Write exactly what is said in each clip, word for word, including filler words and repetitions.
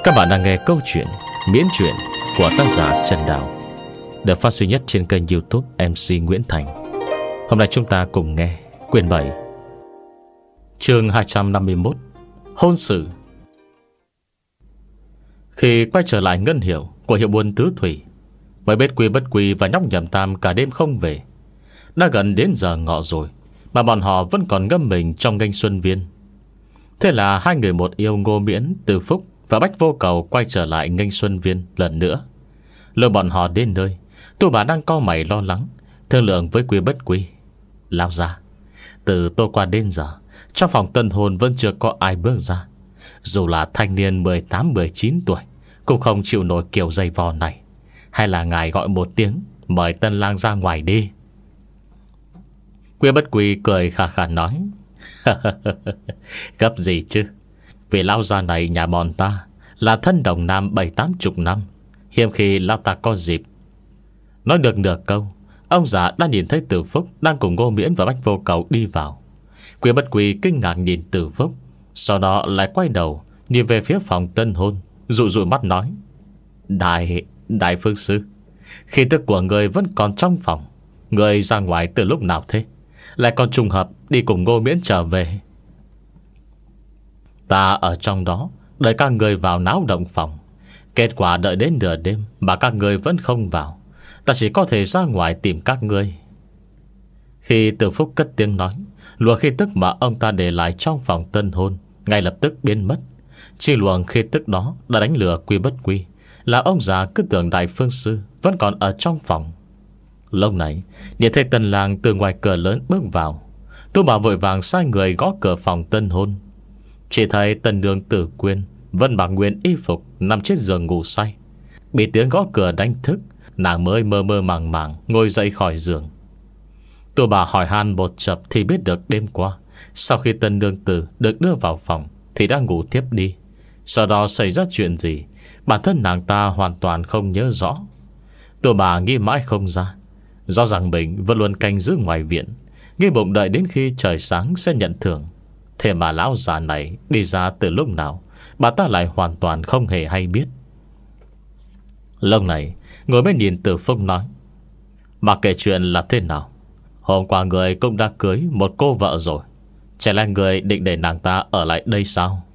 Các bạn đang nghe câu chuyện Miễn truyện của tác giả Trần Đào, được phát sinh nhất trên kênh YouTube em xê Nguyễn Thành. Hôm nay chúng ta cùng nghe quyển bảy, chương hai trăm năm mươi mốt, Hôn sự. Khi quay trở lại ngân hiệu của hiệu buôn Tứ Thủy, mới biết Quy Bất Quy và nhóc Nhậm Tam cả đêm không về. Đã gần đến giờ ngọ rồi mà bọn họ vẫn còn ngâm mình trong nghênh xuân viên. Thế là hai người một yêu Ngô Miễn, Từ Phúc và Bách Vô Cầu quay trở lại nghênh xuân viên lần nữa. Lúc bọn họ đến nơi, Tu Bà đang cau mày lo lắng, thương lượng với Quy Bất Quy. Lao ra, từ tối qua đến giờ, trong phòng tân hôn vẫn chưa có ai bước ra. Dù là thanh niên mười tám mười chín tuổi cũng không chịu nổi kiểu dây vò này. Hay là ngài gọi một tiếng, mời tân lang ra ngoài đi. Quy Bất Quy cười khà khà nói: Gấp gì chứ, vì lão già này nhà bọn ta là thân đồng nam bảy tám chục năm, hiếm khi lão ta có dịp. Nói được nửa câu, ông già đã nhìn thấy Từ Phúc đang cùng Ngô Miễn và Bách Vô Cầu đi vào. Quy Bất Quy kinh ngạc nhìn Từ Phúc, sau đó lại quay đầu nhìn về phía phòng tân hôn, dụi dụi mắt nói: Đại, đại phương sư, khí tức của người vẫn còn trong phòng. Người ra ngoài từ lúc nào thế? Lại còn trùng hợp đi cùng Ngô Miễn trở về. Ta ở trong đó đợi các người vào náo động phòng. Kết quả đợi đến nửa đêm mà các người vẫn không vào. Ta chỉ có thể ra ngoài tìm các ngươi. Khi Từ Phúc cất tiếng nói, luồng khí tức mà ông ta để lại trong phòng tân hôn ngay lập tức biến mất. Chỉ luồng khí tức đó đã đánh lừa Quy Bất Quy, là ông già cứ tưởng đại phương sư vẫn còn ở trong phòng. Lúc này nhìn thấy tân lang từ ngoài cửa lớn bước vào, Tu Bảo vội vàng sai người gõ cửa phòng tân hôn. Chỉ thấy tân nương Tử Quyên vẫn mặc nguyên y phục nằm trên giường ngủ say. Bị tiếng gõ cửa đánh thức, nàng mới mơ mơ màng màng ngồi dậy khỏi giường. Tu Bảo hỏi han một chập thì biết được đêm qua, sau khi tân nương Tử được đưa vào phòng thì đã ngủ tiếp đi. Sau đó xảy ra chuyện gì, bản thân nàng ta hoàn toàn không nhớ rõ. Tu Bảo nghĩ mãi không ra. Do rằng mình vẫn luôn canh giữ ngoài viện, nghĩ bụng đợi đến khi trời sáng sẽ nhận thưởng. Thế mà lão già này đi ra từ lúc nào, bà ta lại hoàn toàn không hề hay biết. Lúc này ngồi bên nhìn Từ Phúc nói: Mà kể chuyện là thế nào, hôm qua người cũng đã cưới một cô vợ rồi, chả lẽ người định để nàng ta ở lại đây sao?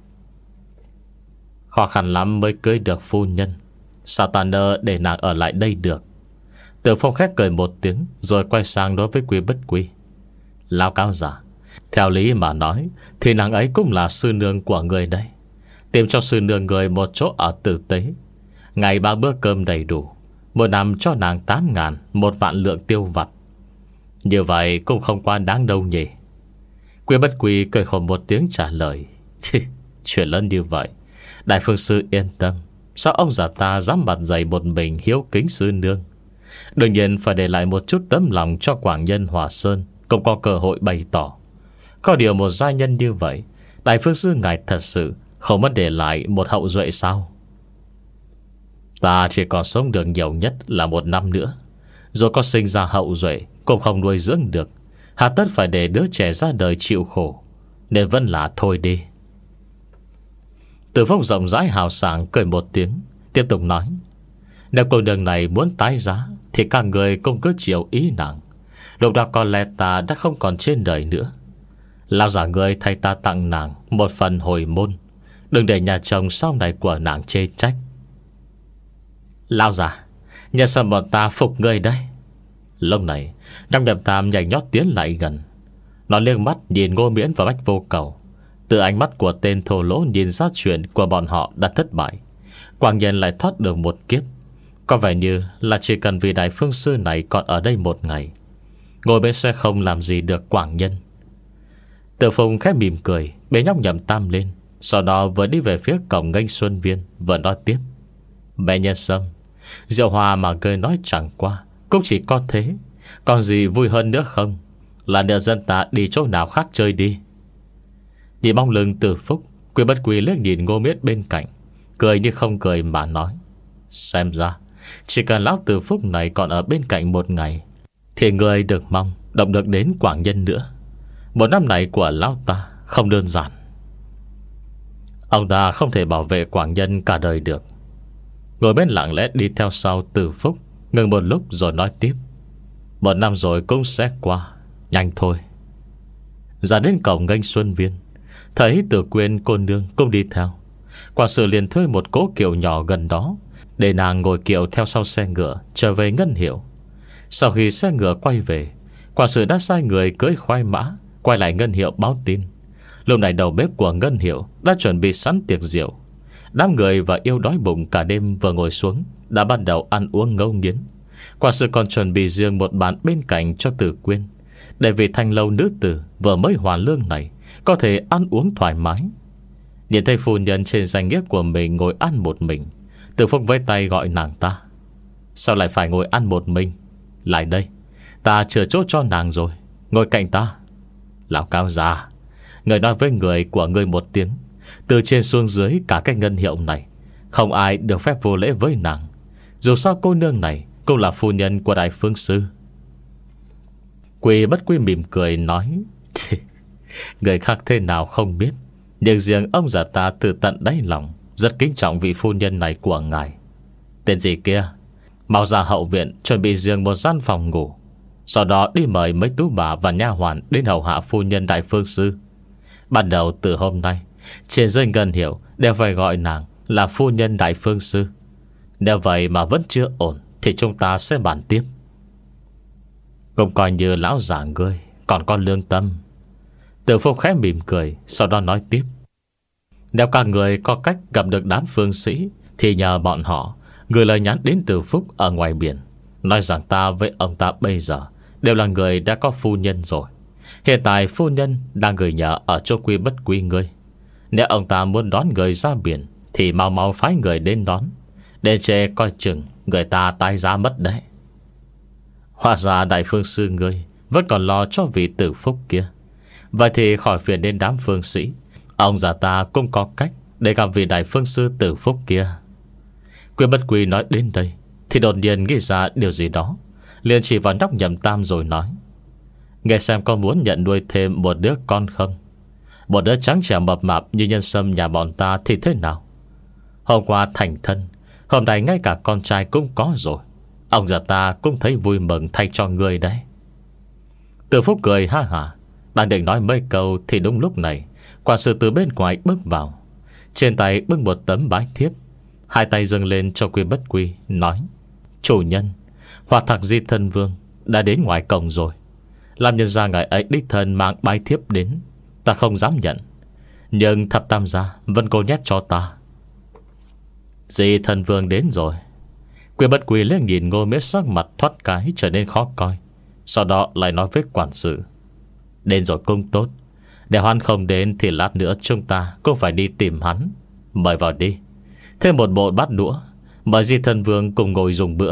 Khó khăn lắm mới cưới được phu nhân, sao ta nỡ để nàng ở lại đây được? Từ Phong khét cười một tiếng, rồi quay sang đối với Quy Bất Quy: Lão cáo giả, theo lý mà nói thì nàng ấy cũng là sư nương của người đây. Tìm cho sư nương người một chỗ ở tử tế, ngày ba bữa cơm đầy đủ, một năm cho nàng tám ngàn, một vạn lượng tiêu vặt. Như vậy cũng không quá đáng đâu nhỉ? Quy Bất Quy cười khổ một tiếng trả lời: Chuyện lớn như vậy, đại phương sư yên tâm. Sao ông già ta dám mặt dày một mình hiếu kính sư nương? Đương nhiên phải để lại một chút tấm lòng cho quảng nhân Hòa Sơn cũng có cơ hội bày tỏ. Có điều một giai nhân như vậy, đại phương sư ngài thật sự không mất để lại một hậu duệ sao? Ta chỉ còn sống được nhiều nhất là một năm nữa, rồi có sinh ra hậu duệ cũng không nuôi dưỡng được, hà tất phải để đứa trẻ ra đời chịu khổ, nên vẫn là thôi đi. Từ Phúc rộng rãi hào sảng cười một tiếng, tiếp tục nói: Nếu cô đường này muốn tái giá thì các người cũng cứ chiều ý nàng. Lúc đó có lẽ ta đã không còn trên đời nữa. Lão giả người thay ta tặng nàng một phần hồi môn, đừng để nhà chồng sau này của nàng chê trách. Lão giả, nhà sao bọn ta phục người đây? Lúc này trong Nhậm Tam nhảy nhót tiến lại gần. Nó liếc mắt nhìn Ngô Miễn và Bách Vô Cầu. Từ ánh mắt của tên thô lỗ nhìn ra chuyện của bọn họ đã thất bại, quảng nhân lại thoát được một kiếp. Có vẻ như là chỉ cần vì đại phương sư này còn ở đây một ngày, Ngô Miễn sẽ không làm gì được quảng nhân. Từ Phùng khẽ mỉm cười, bế nhóc Nhậm Tam lên, sau đó vừa đi về phía cổng nghênh xuân viên, vừa nói tiếp: Mẹ nhân sâm, rượu hòa mà cười nói chẳng qua cũng chỉ có thế, còn gì vui hơn nữa không? Là nợ dân ta đi chỗ nào khác chơi đi. Nhìn bóng lưng Từ Phúc, Quy Bất Quy liếc nhìn Ngô Miễn bên cạnh, cười như không cười mà nói: Xem ra chỉ cần lão Từ Phúc này còn ở bên cạnh một ngày thì người được mong động được đến quảng nhân nữa. Một năm này của lão ta không đơn giản. Ông ta không thể bảo vệ Quảng Nhân cả đời được. Ngồi bên lặng lẽ đi theo sau Từ Phúc, ngừng một lúc rồi nói tiếp: một năm rồi cũng sẽ qua, nhanh thôi. Ra đến cổng nghênh Xuân Viên, thấy Tử Quyên cô nương cũng đi theo. Quả sự liền thuê một cỗ kiệu nhỏ gần đó, để nàng ngồi kiệu theo sau xe ngựa trở về Ngân Hiệu. Sau khi xe ngựa quay về, quả sự đã sai người cưỡi khoai mã quay lại Ngân Hiệu báo tin. Lúc này đầu bếp của Ngân Hiệu đã chuẩn bị sẵn tiệc rượu. Đám người và yêu đói bụng cả đêm vừa ngồi xuống đã bắt đầu ăn uống ngấu nghiến. Quả sự còn chuẩn bị riêng một bàn bên cạnh cho Tử Quyên, để vì thanh lâu nữ tử vừa mới hoàn lương này có thể ăn uống thoải mái. Nhìn thấy phu nhân trên danh nghĩa của mình ngồi ăn một mình, Từ Phúc với tay gọi nàng ta: sao lại phải ngồi ăn một mình? Lại đây, ta chừa chỗ cho nàng rồi, ngồi cạnh ta. Lão Cao già, người nói với người của người một tiếng, từ trên xuống dưới cả cái Ngân Hiệu này không ai được phép vô lễ với nàng. Dù sao cô nương này cũng là phu nhân của Đại Phương Sư. Quỳ Bất Quy mỉm cười nói: người khác thế nào không biết, nhưng riêng ông già ta từ tận đáy lòng rất kính trọng vị phu nhân này của ngài. Tên gì kia, mau ra hậu viện chuẩn bị riêng một gian phòng ngủ, sau đó đi mời mấy tú bà và nha hoàn đến hầu hạ phu nhân Đại Phương Sư. Bắt đầu từ hôm nay, trên dưới Ngân Hiệu đều phải gọi nàng là phu nhân Đại Phương Sư. Nếu vậy mà vẫn chưa ổn thì chúng ta sẽ bàn tiếp. Cũng coi như lão già ngươi còn có lương tâm. Từ Phúc khẽ mỉm cười, sau đó nói tiếp: nếu các người có cách gặp được đám phương sĩ thì nhờ bọn họ gửi lời nhắn đến Từ Phúc ở ngoài biển, nói rằng ta với ông ta bây giờ đều là người đã có phu nhân rồi. Hiện tại phu nhân đang gửi nhờ ở chỗ Quy Bất Quy ngươi. Nếu ông ta muốn đón người ra biển thì mau mau phái người đến đón, để chê coi chừng người ta tái giá mất đấy. Hóa ra Đại Phương Sư ngươi vẫn còn lo cho vị Tử Phúc kia. Vậy thì khỏi phiền đến đám phương sĩ, ông già ta cũng có cách để gặp vị Đại Phương Sư Tử Phúc kia. Quy Bất Quy nói đến đây thì đột nhiên nghĩ ra điều gì đó, liền chỉ vào Nhóc Nhậm Tam rồi nói: nghe xem có muốn nhận nuôi thêm một đứa con không? Một đứa trắng trẻo mập mạp như Nhân Sâm nhà bọn ta thì thế nào? Hôm qua thành thân, hôm nay ngay cả con trai cũng có rồi. Ông già ta cũng thấy vui mừng thay cho người đấy. Từ Phúc cười ha hả, đang định nói mấy câu thì đúng lúc này quả sự từ bên ngoài bước vào, trên tay bưng một tấm bái thiếp, hai tay dâng lên cho Quy Bất Quy, nói: chủ nhân, Hòa Thạc Di Thân Vương đã đến ngoài cổng rồi. Làm nhân ra ngài ấy đích thân mang bái thiếp đến, ta không dám nhận, nhưng Thập Tam gia vẫn cố nhét cho ta. Di Thân Vương đến rồi. Quy Bất Quy lên nhìn Ngô Miễn sắc mặt thoát cái trở nên khó coi, sau đó lại nói với quản sự: đến rồi cũng tốt, nếu hắn không đến thì lát nữa chúng ta cũng phải đi tìm hắn. Mời vào đi. Thêm một bộ bát đũa, mời Di Thân Vương cùng ngồi dùng bữa.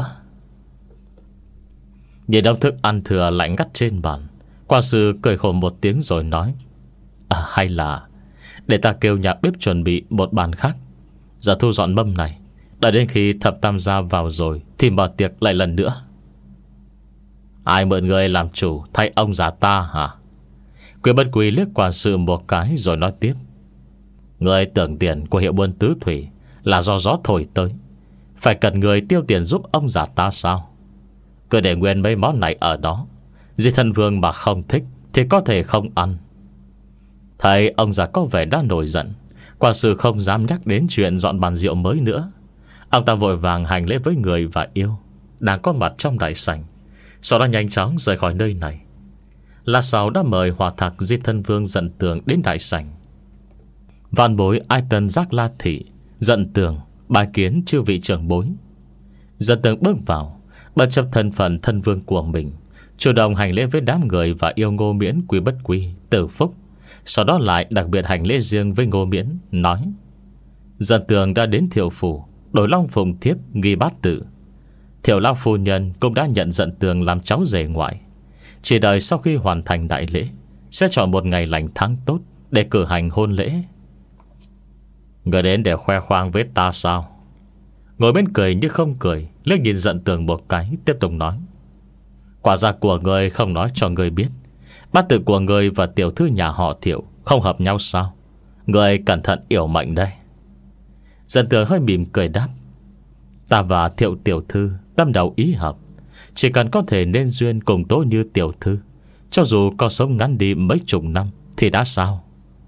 Nhìn đông thức ăn thừa lạnh ngắt trên bàn, quản sự cười khổ một tiếng rồi nói: à, hay là để ta kêu nhà bếp chuẩn bị một bàn khác. Giờ thu dọn mâm này, đợi đến khi Thập Tam gia vào rồi thì mở tiệc lại lần nữa. Ai mượn người làm chủ thay ông già ta hả? Quy Bất Quy liếc quản sự một cái rồi nói tiếp: người tưởng tiền của hiệu buôn tứ thủy là do gió thổi tới, phải cần người tiêu tiền giúp ông già ta sao? Cứ để nguyên mấy món này ở đó, Di Thân Vương mà không thích thì có thể không ăn. Thấy ông già có vẻ đã nổi giận, quản sự không dám nhắc đến chuyện dọn bàn rượu mới nữa. Ông ta vội vàng hành lễ với người và yêu đang có mặt trong đại sảnh, sau đó nhanh chóng rời khỏi nơi này. Lát sau đã mời Hòa Thạc Di Thân Vương Dận Tường đến đại sảnh. Vạn bối Ai Tân Giác La Thị Dận Tường bài kiến chư vị trưởng bối. Dận Tường bước vào, bất chấp thân phận thân vương của mình, chủ động hành lễ với đám người và yêu Ngô Miễn, Quy Bất Quy, Tử Phúc. Sau đó lại đặc biệt hành lễ riêng với Ngô Miễn, nói: Dận Tường đã đến Thiệu phủ đổi long phùng thiếp nghi bát tự. Thiệu lão phu nhân cũng đã nhận Dận Tường làm cháu rể ngoại, chỉ đợi sau khi hoàn thành đại lễ sẽ chọn một ngày lành tháng tốt để cử hành hôn lễ. Người đến để khoe khoang với ta sao? Ngồi bên cười như không cười, liếc nhìn Dận Tường một cái, tiếp tục nói: quả ra của người không nói cho người biết, bát tự của người và tiểu thư nhà họ Thiệu không hợp nhau sao? Người cẩn thận yểu mệnh đây. Dân Tường hơi mỉm cười đáp: Ta và Thiệu tiểu thư tâm đầu ý hợp, chỉ cần có thể nên duyên cùng Tố Như tiểu thư, cho dù có sống ngắn đi mấy chục năm thì đã sao?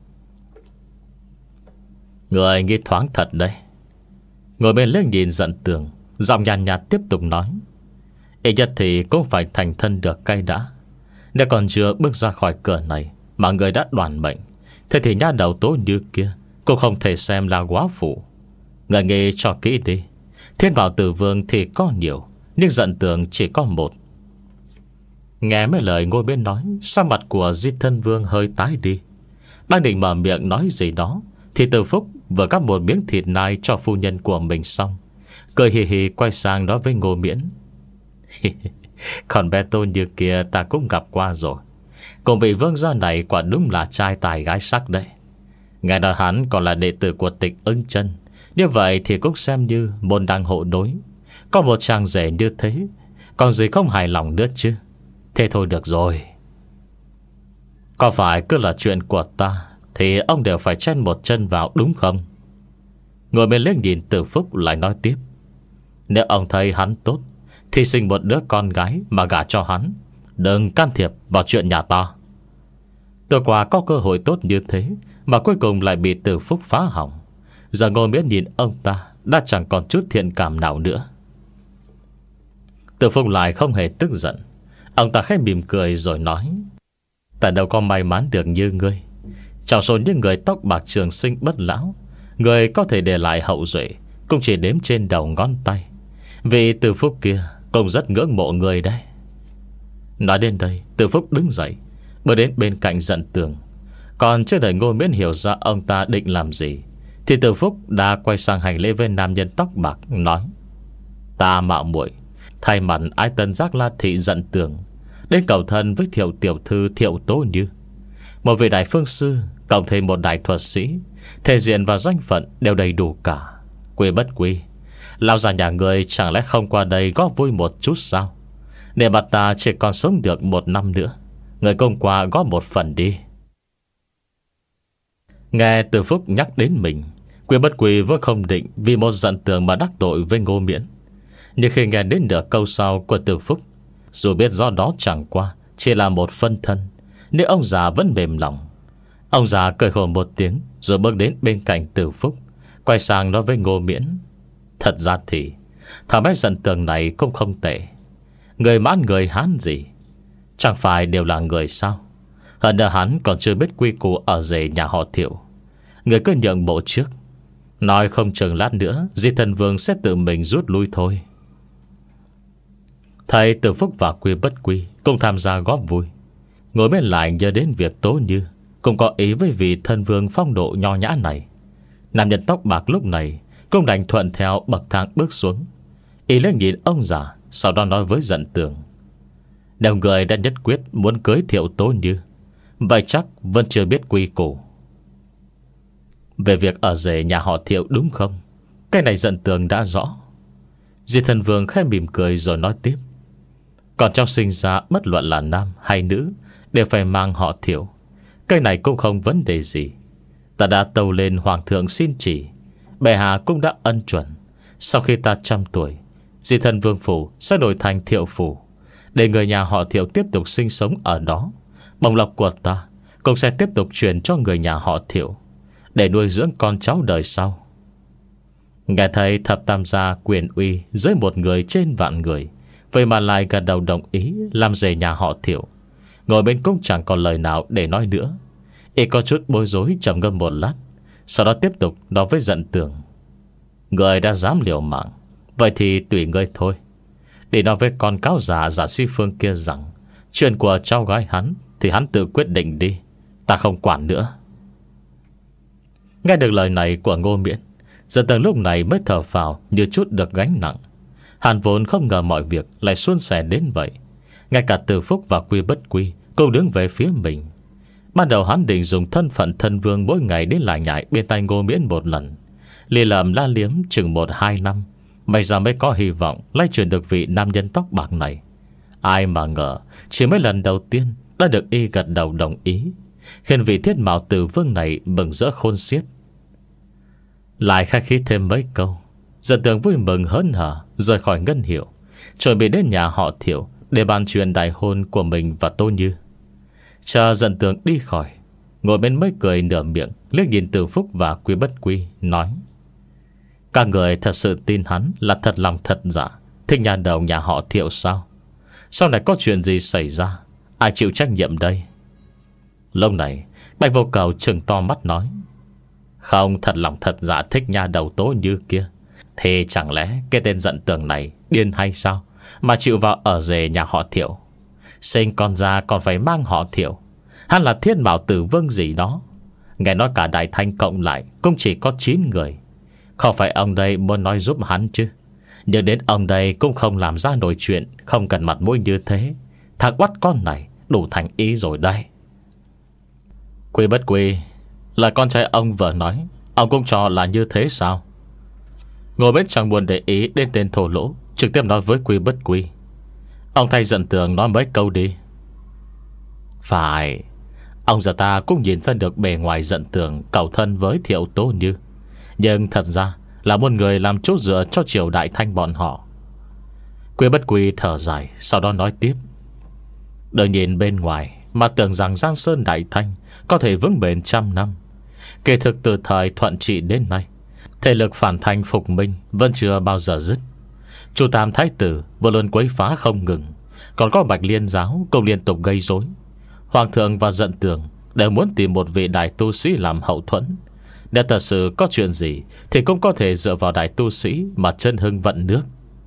Người nghĩ thoáng thật đấy. Ngồi bên liếc nhìn Dận Tường, giọng nhàn nhạt, nhạt tiếp tục nói: Ít nhất thì cũng phải thành thân được cay đã. Nếu còn chưa bước ra khỏi cửa này mà người đã đoàn mệnh, thế thì nha đầu Tố Như kia cũng không thể xem là quá phụ. Người nghĩ cho kỹ đi. Thiên Bảo Tử Vương thì có nhiều, nhưng Dận Tường chỉ có một. Nghe mấy lời ngôi bên nói, sắc mặt của Di Thân Vương hơi tái đi. Đang định mở miệng nói gì đó thì Từ Phúc vừa cắt một miếng thịt nai cho phu nhân của mình xong, cười hì hì quay sang nói với Ngô Miễn: Còn bé Tố Như kia ta cũng gặp qua rồi. Cùng vị vương gia này quả đúng là trai tài gái sắc đấy. Nghe nói hắn còn là đệ tử của Tịch Ưng Chân, như vậy thì cũng xem như môn đăng hộ đối. Có một chàng rể như thế, còn gì không hài lòng nữa chứ. Thế thôi được rồi. Có phải cứ là chuyện của ta thì ông đều phải chen một chân vào đúng không? Ngồi bên liếc nhìn Từ Phúc lại nói tiếp: Nếu ông thấy hắn tốt thì sinh một đứa con gái mà gả cho hắn, đừng can thiệp vào chuyện nhà ta. Tôi qua có cơ hội tốt như thế mà cuối cùng lại bị Từ Phúc phá hỏng. Giờ Ngô Miễn nhìn ông ta đã chẳng còn chút thiện cảm nào nữa. Từ Phúc lại không hề tức giận. Ông ta khẽ mỉm cười rồi nói: Ta đâu có may mắn được như ngươi. Trong số những người tóc bạc trường sinh bất lão, người có thể để lại hậu duệ cũng chỉ đếm trên đầu ngón tay. Vì Từ Phúc kia cũng rất ngưỡng mộ người đấy. Nói đến đây, Từ Phúc đứng dậy, bước đến bên cạnh Dận Tường. Còn chưa đợi Ngô Miễn hiểu ra ông ta định làm gì thì Từ Phúc đã quay sang hành lễ với nam nhân tóc bạc, nói: Ta mạo muội thay mặt ái tân giác La thị Dận Tường đến cầu thân với Thiệu tiểu thư Thiệu Tố Như, một vị đại phương sư cộng thêm một đại thuật sĩ, thể diện và danh phận đều đầy đủ cả. Quy bất quy, lão già nhà người chẳng lẽ không qua đây góp vui một chút sao? Để mặt ta chỉ còn sống được một năm nữa, người công qua góp một phần đi. Nghe Từ Phúc nhắc đến mình, Quy bất quy vẫn không định vì một Dận Tường mà đắc tội với Ngô Miễn. Nhưng khi nghe đến nửa câu sau của Từ Phúc, dù biết do đó chẳng qua chỉ là một phân thân, nhưng ông già vẫn mềm lòng. Ông già cười khổ một tiếng rồi bước đến bên cạnh Từ Phúc, quay sang nói với Ngô Miễn: Thật ra thì thằng bé Dận Tường này cũng không tệ. Người mãn người Hán gì chẳng phải đều là người sao? Hơn nữa hắn còn chưa biết quy củ ở rể nhà họ Thiệu. Người cứ nhượng bộ trước, nói không chừng lát nữa Di Thần Vương sẽ tự mình rút lui thôi. Thầy Từ Phúc và Quy bất quy cùng tham gia góp vui. Ngồi bên lại nhớ đến việc Tố Như cũng có ý với vị thân vương phong độ nho nhã này. Nam nhân tóc bạc lúc này cũng đành thuận theo bậc thang bước xuống. Y lên nhìn ông già, sau đó nói với Dận Tường: Nếu người đã nhất quyết muốn cưới Thiệu Tố Như, vậy chắc vẫn chưa biết quy củ về việc ở rể nhà họ Thiệu đúng không? Cái này Dận Tường đã rõ. Di Thần Vương khẽ mỉm cười rồi nói tiếp: Còn trong sinh ra bất luận là nam hay nữ đều phải mang họ Thiệu. Cái này cũng không vấn đề gì. Ta đã tâu lên hoàng thượng xin chỉ, bệ hạ cũng đã ân chuẩn. Sau khi ta trăm tuổi, Di Thần Vương phủ sẽ đổi thành Thiệu phủ, để người nhà họ Thiệu tiếp tục sinh sống ở đó. Bổng lộc của ta cũng sẽ tiếp tục truyền cho người nhà họ Thiệu, để nuôi dưỡng con cháu đời sau. Nghe thấy thập tam gia quyền uy dưới một người trên vạn người, vậy mà lại gật đầu đồng ý làm rể nhà họ Thiệu. Ngồi bên cũng chẳng còn lời nào để nói nữa. Y có chút bối rối trầm ngâm một lát, sau đó tiếp tục nói với Dận Tường: Người đã dám liều mạng, vậy thì tùy ngươi thôi. Để nói với con cáo già Giả Si Phương kia rằng chuyện của cháu gái hắn thì hắn tự quyết định đi, ta không quản nữa. Nghe được lời này của Ngô Miễn, Dận Tường lúc này mới thở phào như chút được gánh nặng. Hắn vốn không ngờ mọi việc lại suôn sẻ đến vậy. Ngay cả Từ Phúc và Quy bất quy cũng đứng về phía mình. Ban đầu hắn định dùng thân phận thân vương mỗi ngày đến lại nhại bên tay Ngô Miễn một lần, lì lầm la liếm chừng một hai năm, bây giờ mới có hy vọng lay chuyển được vị nam nhân tóc bạc này. Ai mà ngờ chỉ mấy lần đầu tiên đã được y gật đầu đồng ý. khiến vị Thiết Mạo Tử Vương này mừng rỡ khôn xiết. Lại khách khí thêm mấy câu, Dận Tường vui mừng hớn hở rời khỏi ngân hiệu, chuẩn bị đến nhà họ Thiệu để bàn chuyện đại hôn của mình và Tô Như. Chờ Dận Tường đi khỏi, ngồi bên mới cười nửa miệng, liếc nhìn Từ Phúc và Quý Bất Quy, nói: các người thật sự tin hắn là thật lòng thật dạ thích nhà đầu nhà họ Thiệu sao? Sau này có chuyện gì xảy ra, ai chịu trách nhiệm đây? Lúc này Bạch Vô Cầu trừng to mắt nói: không thật lòng thật dạ thích nhà đầu Tố Như kia, thì chẳng lẽ cái tên Dận Tường này điên hay sao mà chịu vào ở rể nhà họ Thiệu? Sinh con ra còn phải mang họ Thiệu. Hắn là Thiên Bảo Tử Vương gì đó. Nghe nói cả Đại Thanh cộng lại cũng chỉ có chín người. Không phải ông đây muốn nói giúp hắn chứ? Nhưng đến ông đây cũng không làm ra nổi chuyện không cần mặt mũi như thế. Thằng oắt con này đủ thành ý rồi đây. Quý Bất Quy, là con trai ông vừa nói, ông cũng cho là như thế sao? Ngồi bên chẳng buồn để ý đến tên thổ lỗ, trực tiếp nói với Quý Bất Quy: ông thay Dận Tường nói mấy câu đi. Phải, ông già ta cũng nhìn ra được bề ngoài Dận Tường cầu thân với Thiệu Tố Như, nhưng thật ra là một người làm chỗ dựa cho triều Đại Thanh bọn họ. Quý Bất Quy thở dài, sau đó nói tiếp: đừng nhìn bên ngoài mà tưởng rằng Giang Sơn Đại Thanh có thể vững bền trăm năm. Kể thực từ thời Thuận Trị đến nay, thế lực phản thanh phục minh vẫn chưa bao giờ dứt. Chu Tam Thái Tử vừa luôn quấy phá không ngừng, còn có Bạch Liên Giáo cũng liên tục gây rối. Hoàng thượng và Dận Tường đều muốn tìm một vị đại tu sĩ làm hậu thuẫn. Nếu thật sự có chuyện gì thì cũng có thể dựa vào đại tu sĩ mà chân hưng vận nước.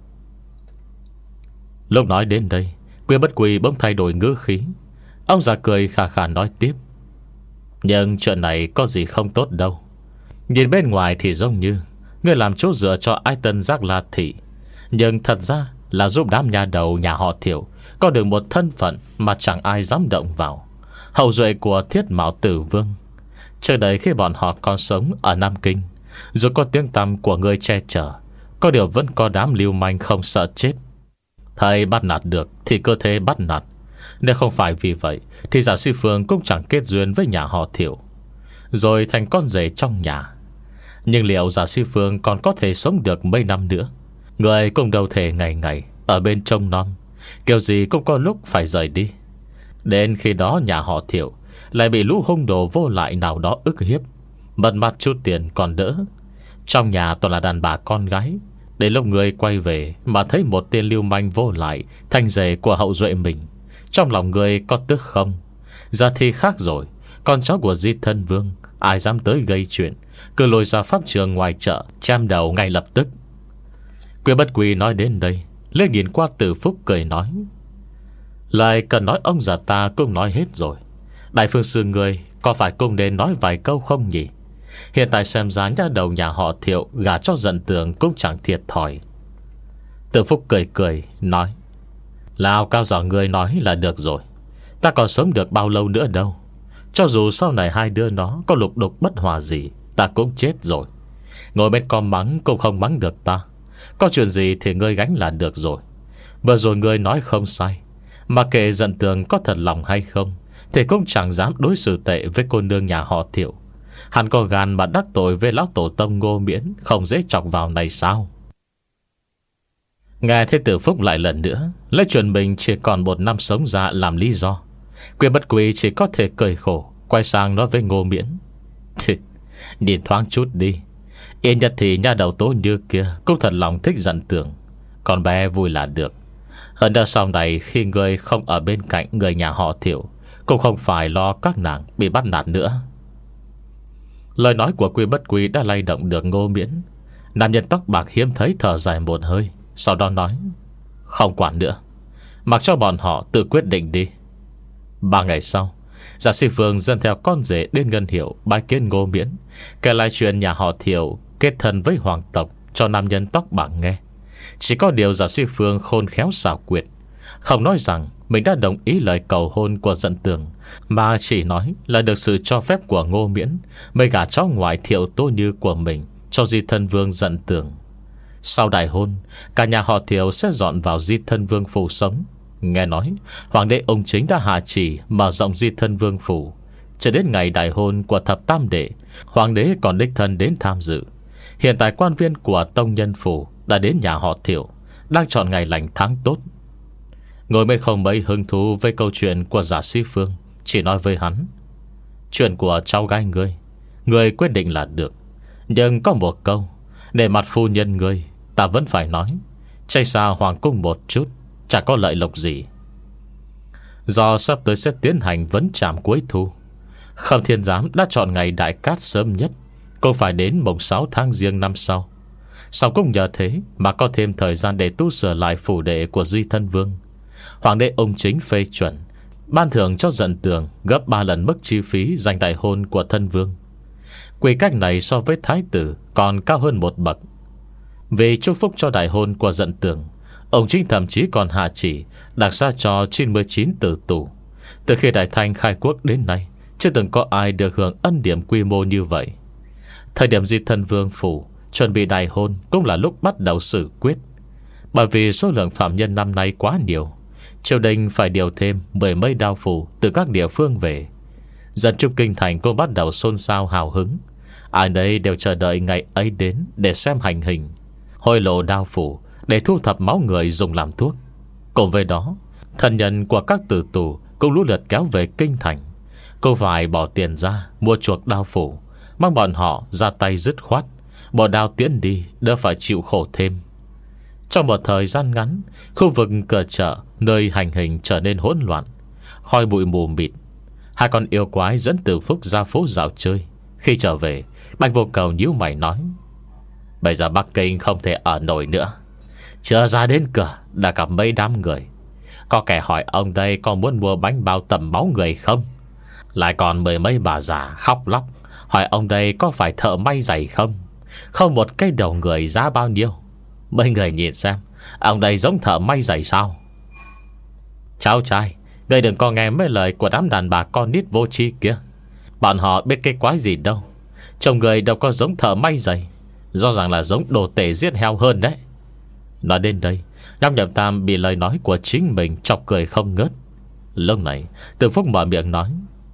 Lúc nói đến đây, Quý Bất Quy bỗng thay đổi ngữ khí. Ông già cười khà khà nói tiếp: nhưng chuyện này có gì không tốt đâu. Nhìn bên ngoài thì giống như ngươi làm chỗ dựa cho Ái Tân Giác La Thị, nhưng thật ra là giúp đám nhà đầu nhà họ Thiệu có được một thân phận mà chẳng ai dám động vào, hậu duệ của Thiết Mạo Tử Vương. Trước đây khi bọn họ còn sống ở Nam Kinh, dù có tiếng tăm của người che chở, có điều vẫn có đám lưu manh không sợ chết. Thầy bắt nạt được thì cơ thể bắt nạt. Nếu không phải vì vậy thì Giả Sư Phương cũng chẳng kết duyên với nhà họ Thiệu, rồi thành con rể trong nhà. Nhưng liệu Giả Sư Phương còn có thể sống được mấy năm nữa? Người cũng đâu thể ngày ngày ở bên trông non, kiểu gì cũng có lúc phải rời đi. Đến khi đó nhà họ Thiệu lại bị lũ hung đồ vô lại nào đó ức hiếp, mất mặt chút tiền còn đỡ. Trong nhà toàn là đàn bà con gái. Đến lúc người quay về mà thấy một tên lưu manh vô lại thành rể của hậu duệ mình, trong lòng người có tức không? Giờ thì khác rồi. Con cháu của Di Thân Vương ai dám tới gây chuyện, cứ lôi ra pháp trường ngoài chợ chém đầu ngay lập tức. Quý Bất Quy nói đến đây, liếc nhìn qua Từ Phúc cười nói: lại cần nói ông già ta cũng nói hết rồi. Đại phương sư người có phải cũng nên nói vài câu không nhỉ? Hiện tại xem ra nhà đầu nhà họ Thiệu gả cho Dận Tường cũng chẳng thiệt thòi. Từ Phúc cười cười nói: lao cao giỏ người nói là được rồi. Ta còn sống được bao lâu nữa đâu. Cho dù sau này hai đứa nó có lục đục bất hòa gì, ta cũng chết rồi. Ngồi bên con mắng cũng không mắng được ta. Có chuyện gì thì ngươi gánh là được rồi. Vừa rồi ngươi nói không sai. Mà kể Dận Tường có thật lòng hay không thì cũng chẳng dám đối xử tệ với cô nương nhà họ Thiệu. Hắn có gan mà đắc tội với lão tổ tông Ngô Miễn không dễ chọc vào này sao? Nghe thấy Từ Phúc lại lần nữa lấy chuyện mình chỉ còn một năm sống ra làm lý do, Quý Bất Quy chỉ có thể cười khổ, quay sang nói với Ngô Miễn: nhìn thoáng chút đi, yên nhất thì nhà đầu Tố Như kia cũng thật lòng thích Dận Tường. Con bé vui là được. Hơn nữa sau này khi người không ở bên cạnh người nhà họ Thiệu, cũng không phải lo các nàng bị bắt nạt nữa. Lời nói của Quý Bất Quy đã lay động được Ngô Miễn. Nam nhân tóc bạc hiếm thấy thở dài một hơi, sau đó nói: không quản nữa, mặc cho bọn họ tự quyết định đi. Ba ngày sau, Giả Sư Phương dẫn theo con rể đến Ngân Hiệu bái kiến Ngô Miễn, kể lại chuyện nhà họ Thiệu kết thân với hoàng tộc cho nam nhân tóc bạc nghe. Chỉ có điều Giả Sư Phương khôn khéo xảo quyệt, không nói rằng mình đã đồng ý lời cầu hôn của Dận Tường, mà chỉ nói là được sự cho phép của Ngô Miễn mới gả cháu ngoại Thiệu Tố Như của mình cho Di Thân Vương Dận Tường. Sau đại hôn, cả nhà họ Thiệu sẽ dọn vào Di Thân Vương phủ sống. Nghe nói hoàng đế ông chính đã hạ chỉ mở rộng Di Thân Vương phủ, Cho đến ngày đại hôn của thập tam đệ, hoàng đế còn đích thân đến tham dự. Hiện tại quan viên của tông nhân phủ đã đến nhà họ Thiệu, đang chọn ngày lành tháng tốt. Ngồi bên không mấy hứng thú với câu chuyện của Giả Sĩ Phương, chỉ nói với hắn: chuyện của cháu gái ngươi, ngươi quyết định là được. Nhưng có một câu, để mặt phu nhân ngươi, ta vẫn phải nói: chạy xa hoàng cung một chút, chẳng có lợi lộc gì. Do sắp tới sẽ tiến hành vấn trạm cuối thu, Khâm Thiên Giám đã chọn ngày đại cát sớm nhất, cũng phải đến mùng sáu tháng giêng năm sau. Sau cũng nhờ thế mà có thêm thời gian để tu sửa lại phủ đệ của Di Thân Vương. Hoàng đế ông chính phê chuẩn ban thưởng cho Dận Tường gấp ba lần mức chi phí dành đại hôn của thân vương. Quy cách này so với thái tử còn cao hơn một bậc. Vì chúc phúc cho đại hôn của Dận Tường, ông chính thậm chí còn hạ chỉ đặc xá cho chín mươi chín tử tù. Từ khi Đại Thanh khai quốc đến nay, chưa từng có ai được hưởng ân điểm quy mô như vậy. Thời điểm Di Thân Vương phủ chuẩn bị đại hôn cũng là lúc bắt đầu xử quyết. Bởi vì số lượng phạm nhân năm nay quá nhiều, triều đình phải điều thêm mười mấy đao phủ từ các địa phương về. Dân chúng kinh thành cũng bắt đầu xôn xao hào hứng. Ai nấy đều chờ đợi ngày ấy đến để xem hành hình, hôi lộ đao phủ để thu thập máu người dùng làm thuốc. Cùng với đó, thân nhân của các tử tù cũng lũ lượt kéo về kinh thành. Cô phải bỏ tiền ra mua chuộc đao phủ, mong bọn họ ra tay dứt khoát, bỏ đao tiến đi, đỡ phải chịu khổ thêm. Trong một thời gian ngắn, khu vực cửa chợ nơi hành hình trở nên hỗn loạn, khói bụi mù mịt. Hai con yêu quái dẫn Từ Phúc ra phố dạo chơi. Khi trở về, Bạch Vô Cầu nhíu mày nói: bây giờ Bắc Kinh không thể ở nổi nữa. Chưa ra đến cửa đã gặp mấy đám người. Có kẻ hỏi ông đây có muốn mua bánh bao tẩm máu người không. Lại còn mười mấy bà già khóc lóc hỏi ông đây có phải thợ may giày không. Không một cái đầu người giá bao nhiêu. Mấy người nhìn xem, ông đây giống thợ may giày sao? Cháu trai, ngươi đừng có nghe mấy lời của đám đàn bà con nít vô tri kia. Bọn họ biết cái quái gì đâu. Chồng người đâu có giống thợ may giày, rõ ràng là giống đồ tể giết heo hơn đấy. Nói đến đây, Nhóc Nhậm Tam bị lời nói của chính mình chọc cười không ngớt. Lúc này Từ Phúc mở miệng nói: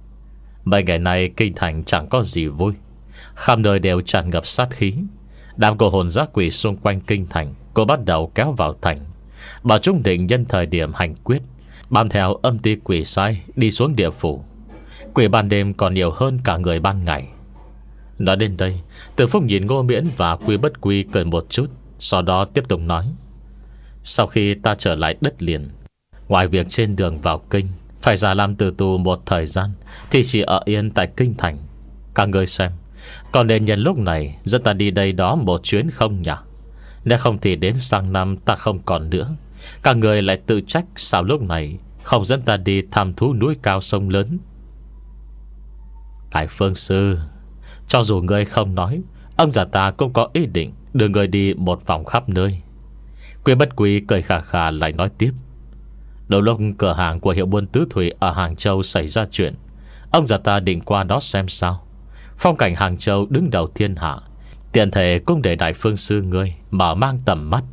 mấy ngày nay kinh thành chẳng có gì vui, khắp nơi đều tràn ngập sát khí. Đám cô hồn giác quỷ xung quanh kinh thành cô bắt đầu kéo vào thành, bảo chúng định nhân thời điểm hành quyết bám theo âm ti quỷ sai đi xuống địa phủ. Quỷ ban đêm còn nhiều hơn cả người ban ngày. Nói đến đây, Từ Phúc nhìn Ngô Miễn và Quy Bất Quy cười một chút, sau đó tiếp tục nói: sau khi ta trở lại đất liền, ngoài việc trên đường vào kinh phải ra làm tử tù một thời gian, thì chỉ ở yên tại kinh thành. Các người xem, còn nên nhân lúc này dẫn ta đi đây đó một chuyến không nhỉ? Nếu không thì đến sang năm ta không còn nữa. Các người lại tự trách sao lúc này không dẫn ta đi thăm thú núi cao sông lớn. Cái Phương Sư, cho dù ngươi không nói, ông già ta cũng có ý định đưa người đi một vòng khắp nơi. Quy Bất Quy cười khà khà lại nói tiếp: đầu lúc cửa hàng của hiệu buôn Tứ Thủy ở Hàng Châu xảy ra chuyện, ông già ta định qua đó xem sao. Phong cảnh Hàng Châu đứng đầu thiên hạ, tiện thể cũng để Đại Phương Sư ngươi mở mang tầm mắt.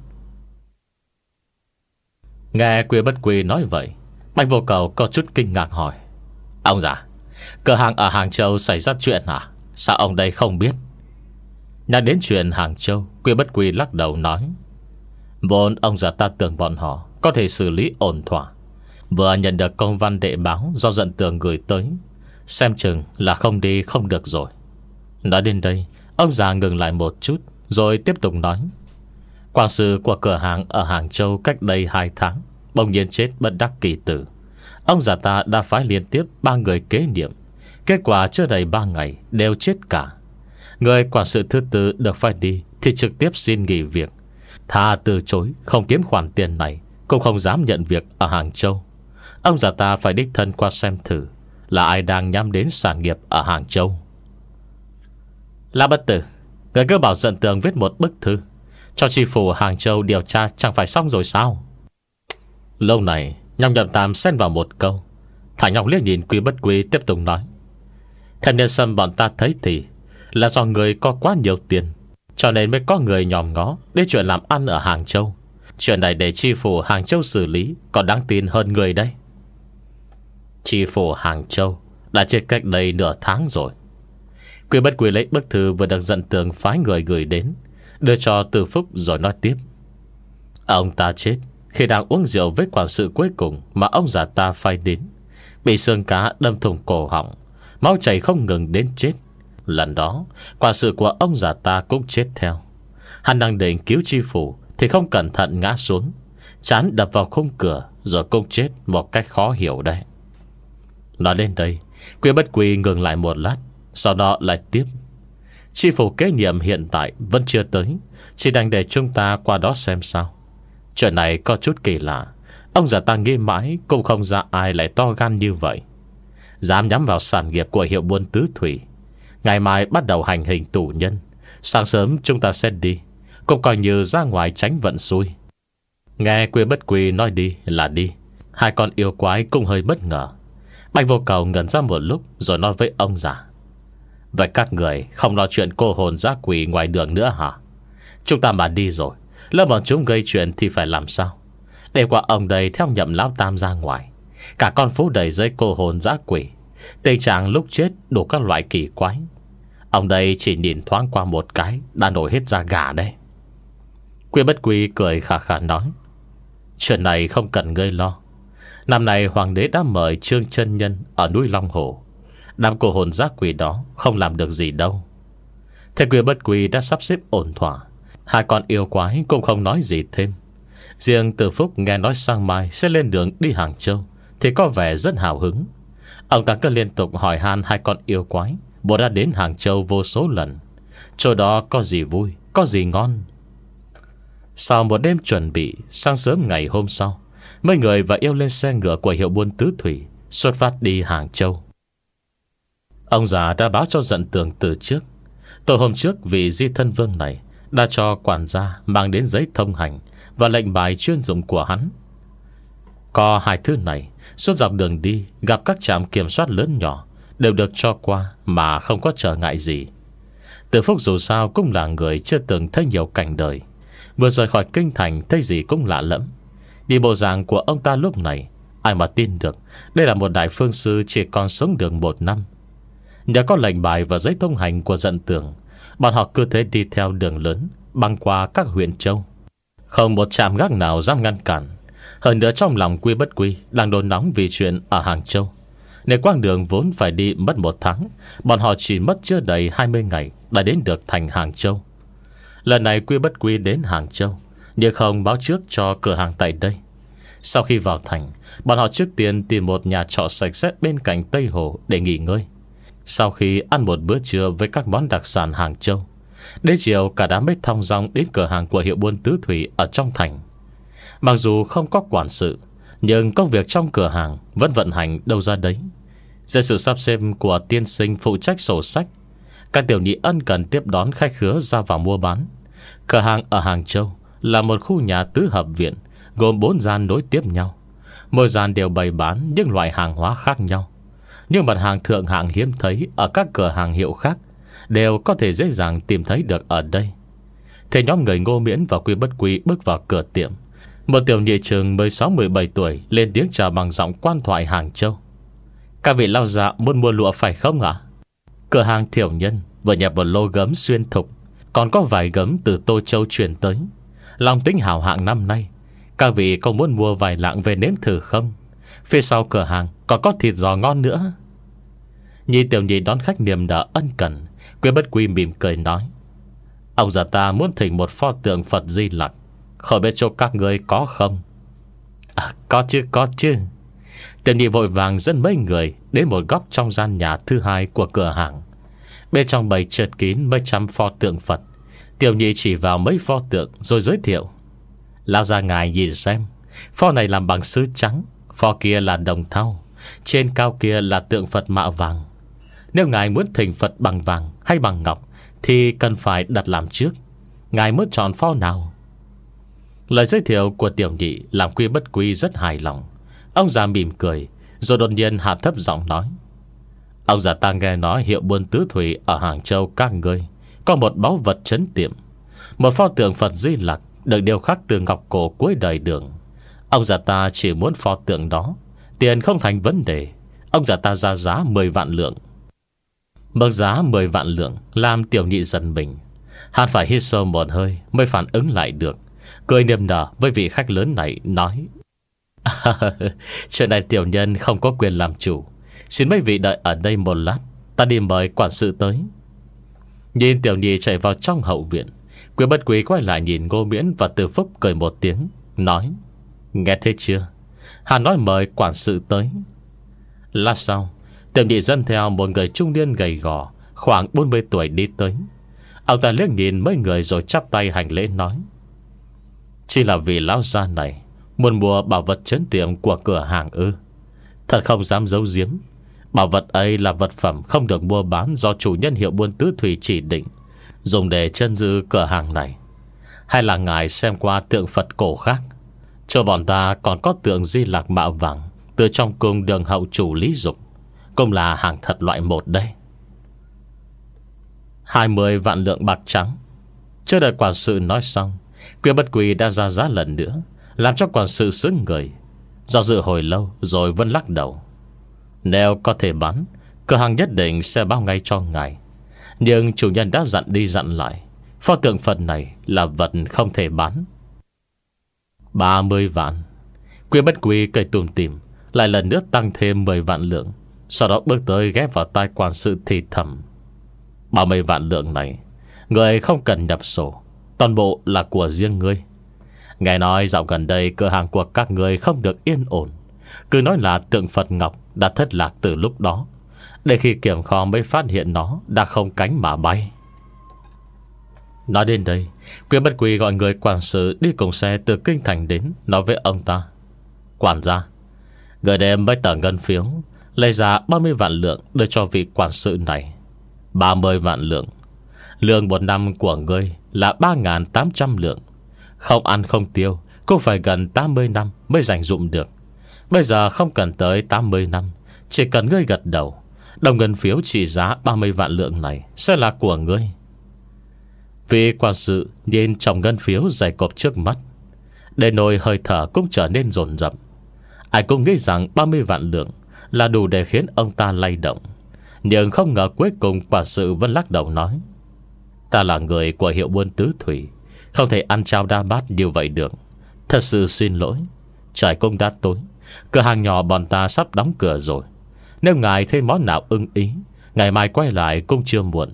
Nghe Quy Bất Quy nói vậy, Bạch Vô Cầu có chút kinh ngạc hỏi: ông già, cửa hàng ở Hàng Châu xảy ra chuyện hả? Sao ông đây không biết? Nhắc đến chuyện Hàng Châu, Quy Bất Quy lắc đầu nói: vốn ông già ta tưởng bọn họ có thể xử lý ổn thỏa. Vừa nhận được công văn đệ báo do Dận Tường gửi tới, xem chừng là không đi không được rồi. Nói đến đây, ông già ngừng lại một chút, rồi tiếp tục nói: quản sự của cửa hàng ở Hàng Châu cách đây hai tháng bỗng nhiên chết bất đắc kỳ tử. Ông già ta đã phái liên tiếp ba người kế nhiệm, kết quả chưa đầy ba ngày đều chết cả. Người quản sự thứ tư được phái đi thì trực tiếp xin nghỉ việc, thà từ chối không kiếm khoản tiền này, cũng không dám nhận việc ở Hàng Châu. Ông già ta phải đích thân qua xem thử là ai đang nhắm đến sản nghiệp ở Hàng Châu. La Bất Tử, người cứ bảo Dận Tường viết một bức thư cho tri phủ Hàng Châu điều tra chẳng phải xong rồi sao? Lâu này Nhóc Nhậm Tam xen vào một câu. Thả Nhóc liếc nhìn Quy Bất Quy tiếp tục nói: Thêm nhân sâm bọn ta thấy thì là do người có quá nhiều tiền, cho nên mới có người nhòm ngó đến chuyện làm ăn ở Hàng Châu. Chuyện này để tri phủ Hàng Châu xử lý còn đáng tin hơn người đấy. Tri phủ Hàng Châu Đã chết cách đây nửa tháng rồi. Quy Bất Quy lấy bức thư vừa được Dận Tường phái người gửi đến, đưa cho Từ Phúc rồi nói tiếp. Ông ta chết khi đang uống rượu với quản sự cuối cùng mà ông già ta phái đến, bị xương cá đâm thủng cổ họng, máu chảy không ngừng đến chết. Lần đó quản sự của ông già ta cũng chết theo. Hắn đang định cứu chi phủ thì không cẩn thận ngã xuống, trán đập vào khung cửa, rồi cũng chết một cách khó hiểu đấy. Nói đến đây, Quy Bất Quy ngừng lại một lát, sau đó lại tiếp. Chi phủ kế nhiệm hiện tại vẫn chưa tới, chỉ đành để chúng ta qua đó xem sao. Chuyện này có chút kỳ lạ. Ông già ta nghi mãi cũng không ra ai lại to gan như vậy, dám nhắm vào sản nghiệp của hiệu buôn tứ thủy. Ngày mai bắt đầu hành hình tù nhân. Sáng sớm chúng ta sẽ đi, cũng coi như ra ngoài tránh vận xui. Nghe Quy Bất Quy nói đi là đi, hai con yêu quái cũng hơi bất ngờ. Bạch Vô Cầu ngẩn ra một lúc rồi nói với ông già. Vậy các người không nói chuyện cô hồn dã quỷ ngoài đường nữa hả? Chúng ta mà đi rồi, lỡ bọn chúng gây chuyện thì phải làm sao? Để qua ông đây theo nhậm lão tam ra ngoài, cả con phố đầy giấy cô hồn dã quỷ, tình trạng lúc chết đủ các loại kỳ quái. Ông đây chỉ nhìn thoáng qua một cái đã nổi hết da gà đấy. Quy Bất Quy cười khà khà nói. Chuyện này không cần ngươi lo. Năm nay hoàng đế đã mời Trương Chân Nhân ở núi Long Hồ. Đám cô hồn dã quỷ đó không làm được gì đâu. Thế Quy Bất Quy đã sắp xếp ổn thỏa, hai con yêu quái cũng không nói gì thêm. Riêng Từ Phúc nghe nói sang mai sẽ lên đường đi Hàng Châu thì có vẻ rất hào hứng. Ông ta cứ liên tục hỏi han hai con yêu quái bộ đã đến Hàng Châu vô số lần, chỗ đó có gì vui, có gì ngon. Sau một đêm chuẩn bị, sáng sớm ngày hôm sau, mấy người và yêu lên xe ngựa của hiệu buôn tứ thủy, xuất phát đi Hàng Châu. Ông già đã báo cho Dận Tường từ trước. Tối hôm trước, vị Di Thân Vương này đã cho quản gia mang đến giấy thông hành và lệnh bài chuyên dụng của hắn. Có hai thứ này, suốt dọc đường đi gặp các trạm kiểm soát lớn nhỏ đều được cho qua mà không có trở ngại gì. Từ Phúc dù sao cũng là người chưa từng thấy nhiều cảnh đời, vừa rời khỏi kinh thành thấy gì cũng lạ lẫm. Đi bộ dạng của ông ta lúc này, ai mà tin được đây là một đại phương sư chỉ còn sống được một năm. Nhờ có lệnh bài và giấy thông hành của Dận Tường, bọn họ cứ thế đi theo đường lớn, băng qua các huyện châu, không một trạm gác nào dám ngăn cản. Hơn nữa trong lòng Quy Bất Quy đang đồn nóng vì chuyện ở Hàng Châu, nên quãng đường vốn phải đi mất một tháng, bọn họ chỉ mất chưa đầy hai mươi ngày đã đến được thành Hàng Châu. Lần này Quy Bất Quy đến Hàng Châu nhưng không báo trước cho cửa hàng tại đây. Sau khi vào thành, bọn họ trước tiên tìm một nhà trọ sạch sẽ bên cạnh Tây Hồ để nghỉ ngơi. Sau khi ăn một bữa trưa với các món đặc sản Hàng Châu, đến chiều cả đám mới thong dong đến cửa hàng của hiệu buôn tứ thủy ở trong thành. Mặc dù không có quản sự, nhưng công việc trong cửa hàng vẫn vận hành đâu ra đấy. Dưới sự sắp xếp của tiên sinh phụ trách sổ sách, các tiểu nhị ân cần tiếp đón khách khứa ra vào mua bán. Cửa hàng ở Hàng Châu là một khu nhà tứ hợp viện, gồm bốn gian nối tiếp nhau. Mỗi gian đều bày bán những loại hàng hóa khác nhau. Nhưng mặt hàng thượng hạng hiếm thấy ở các cửa hàng hiệu khác đều có thể dễ dàng tìm thấy được ở đây. Thế nhóm người Ngô Miễn và Quy Bất Quy bước vào cửa tiệm. Một tiểu nhị chừng mười sáu mười bảy tuổi lên tiếng chào bằng giọng quan thoại Hàng Châu. Các vị lao dạ muốn mua lụa phải không ạ? Cửa hàng thiểu nhân vừa nhập một lô gấm xuyên thục, còn có vài gấm từ Tô Châu chuyển tới. Lòng tính hảo hạng năm nay, các vị có muốn mua vài lạng về nếm thử không? Phía sau cửa hàng còn có thịt giò ngon nữa. Nhi tiểu nhị đón khách niềm nở ân cần. Quy Bất Quy mỉm cười nói. Ông già ta muốn thỉnh một pho tượng Phật Di Lặc, không biết chỗ các người có không? À, có chứ, có chứ. Tiểu nhị vội vàng dẫn mấy người đến một góc trong gian nhà thứ hai của cửa hàng. Bên trong bày chật kín mấy trăm pho tượng Phật. Tiểu nhị chỉ vào mấy pho tượng rồi giới thiệu. Lao ra ngài nhìn xem, pho này làm bằng sứ trắng, pho kia là đồng thau, trên cao kia là tượng Phật mạ vàng. Nếu ngài muốn thỉnh Phật bằng vàng hay bằng ngọc thì cần phải đặt làm trước. Ngài muốn chọn pho nào? Lời giới thiệu của tiểu nhị làm Quy Bất Quy rất hài lòng. Ông già mỉm cười, rồi đột nhiên hạ thấp giọng nói. Ông già ta nghe nói hiệu buôn tứ thủy ở Hàng Châu các ngươi có một báu vật trấn tiệm, một pho tượng Phật Di Lặc được điêu khắc từ ngọc cổ cuối đời Đường. Ông già ta chỉ muốn pho tượng đó, tiền không thành vấn đề. ông già ta ra giá mười vạn lượng. Mức giá mười vạn lượng làm Tiểu Nhị giật mình. Hắn phải hít sâu một hơi mới phản ứng lại được, cười niềm nở với vị khách lớn này nói: Chuyện này tiểu nhân không có quyền làm chủ, xin mấy vị đợi ở đây một lát, ta đi mời quản sự tới. Nhìn Tiểu Nhị chạy vào trong hậu viện, Quyên Bất Quý quay lại nhìn Ngô Miễn và Từ Phúc cười một tiếng, nói: Nghe thấy chưa? Hắn nói mời quản sự tới. Lát sau, Tiểu Nhị dẫn theo một người trung niên gầy gò, khoảng bốn mươi tuổi đi tới. Ông ta liếc nhìn mấy người rồi chắp tay hành lễ nói: Chỉ là vì lão gia này muốn mua bảo vật trấn tiệm của cửa hàng ư? Thật không dám giấu giếm, bảo vật ấy là vật phẩm không được mua bán do chủ nhân hiệu buôn tứ thủy chỉ định, dùng để trấn giữ cửa hàng này. Hay là ngài xem qua tượng Phật cổ khác? Cho bọn ta còn có tượng Di Lạc mạ vàng từ trong cung đường hậu chủ Lý Dục, cũng là hàng thật loại một đây. Hai mươi vạn lượng bạc trắng. Chưa đợi quản sự nói xong, Quyên Bất Quý đã ra giá lần nữa, làm cho quản sự sững người. Do dự hồi lâu rồi vẫn lắc đầu: Nếu có thể bán, cửa hàng nhất định sẽ báo ngay cho ngài. Nhưng chủ nhân đã dặn đi dặn lại, pho tượng Phật này là vật không thể bán. Ba mươi vạn. Quyên Bất Quý cười tủm tỉm, lại lần nữa tăng thêm mười vạn lượng. Sau đó bước tới ghép vào tai quản sự thì thầm: Ba mươi vạn lượng này người không cần nhập sổ, toàn bộ là của riêng ngươi. Nghe nói dạo gần đây cửa hàng của các người không được yên ổn, cứ nói là tượng Phật Ngọc đã thất lạc từ lúc đó, để khi kiểm kho mới phát hiện nó đã không cánh mà bay. Nói đến đây, Quyên Bất Quý gọi người quản sự đi cùng xe từ kinh thành đến, nói với ông ta: Quản gia, người đem mấy tờ ngân phiếu lấy ra ba mươi vạn lượng đưa cho vị quản sự này. Ba mươi vạn lượng. Lương một năm của ngươi là ba nghìn tám trăm lượng. Không ăn không tiêu cũng phải gần tám mươi năm mới dành dụm được. Bây giờ không cần tới tám mươi năm, chỉ cần ngươi gật đầu, đồng ngân phiếu trị giá ba mươi vạn lượng này sẽ là của ngươi. Vị quản sự nhìn trong ngân phiếu dày cộp trước mắt, để nồi hơi thở cũng trở nên dồn dập. Ai cũng nghĩ rằng ba mươi vạn lượng là đủ để khiến ông ta lay động, nhưng không ngờ cuối cùng quản sự vẫn lắc đầu nói: Ta là người của hiệu buôn tứ thủy, không thể ăn trao đa bát như vậy được. Thật sự xin lỗi, trời cũng đã tối, cửa hàng nhỏ bọn ta sắp đóng cửa rồi. Nếu ngài thấy món nào ưng ý, ngày mai quay lại cũng chưa muộn.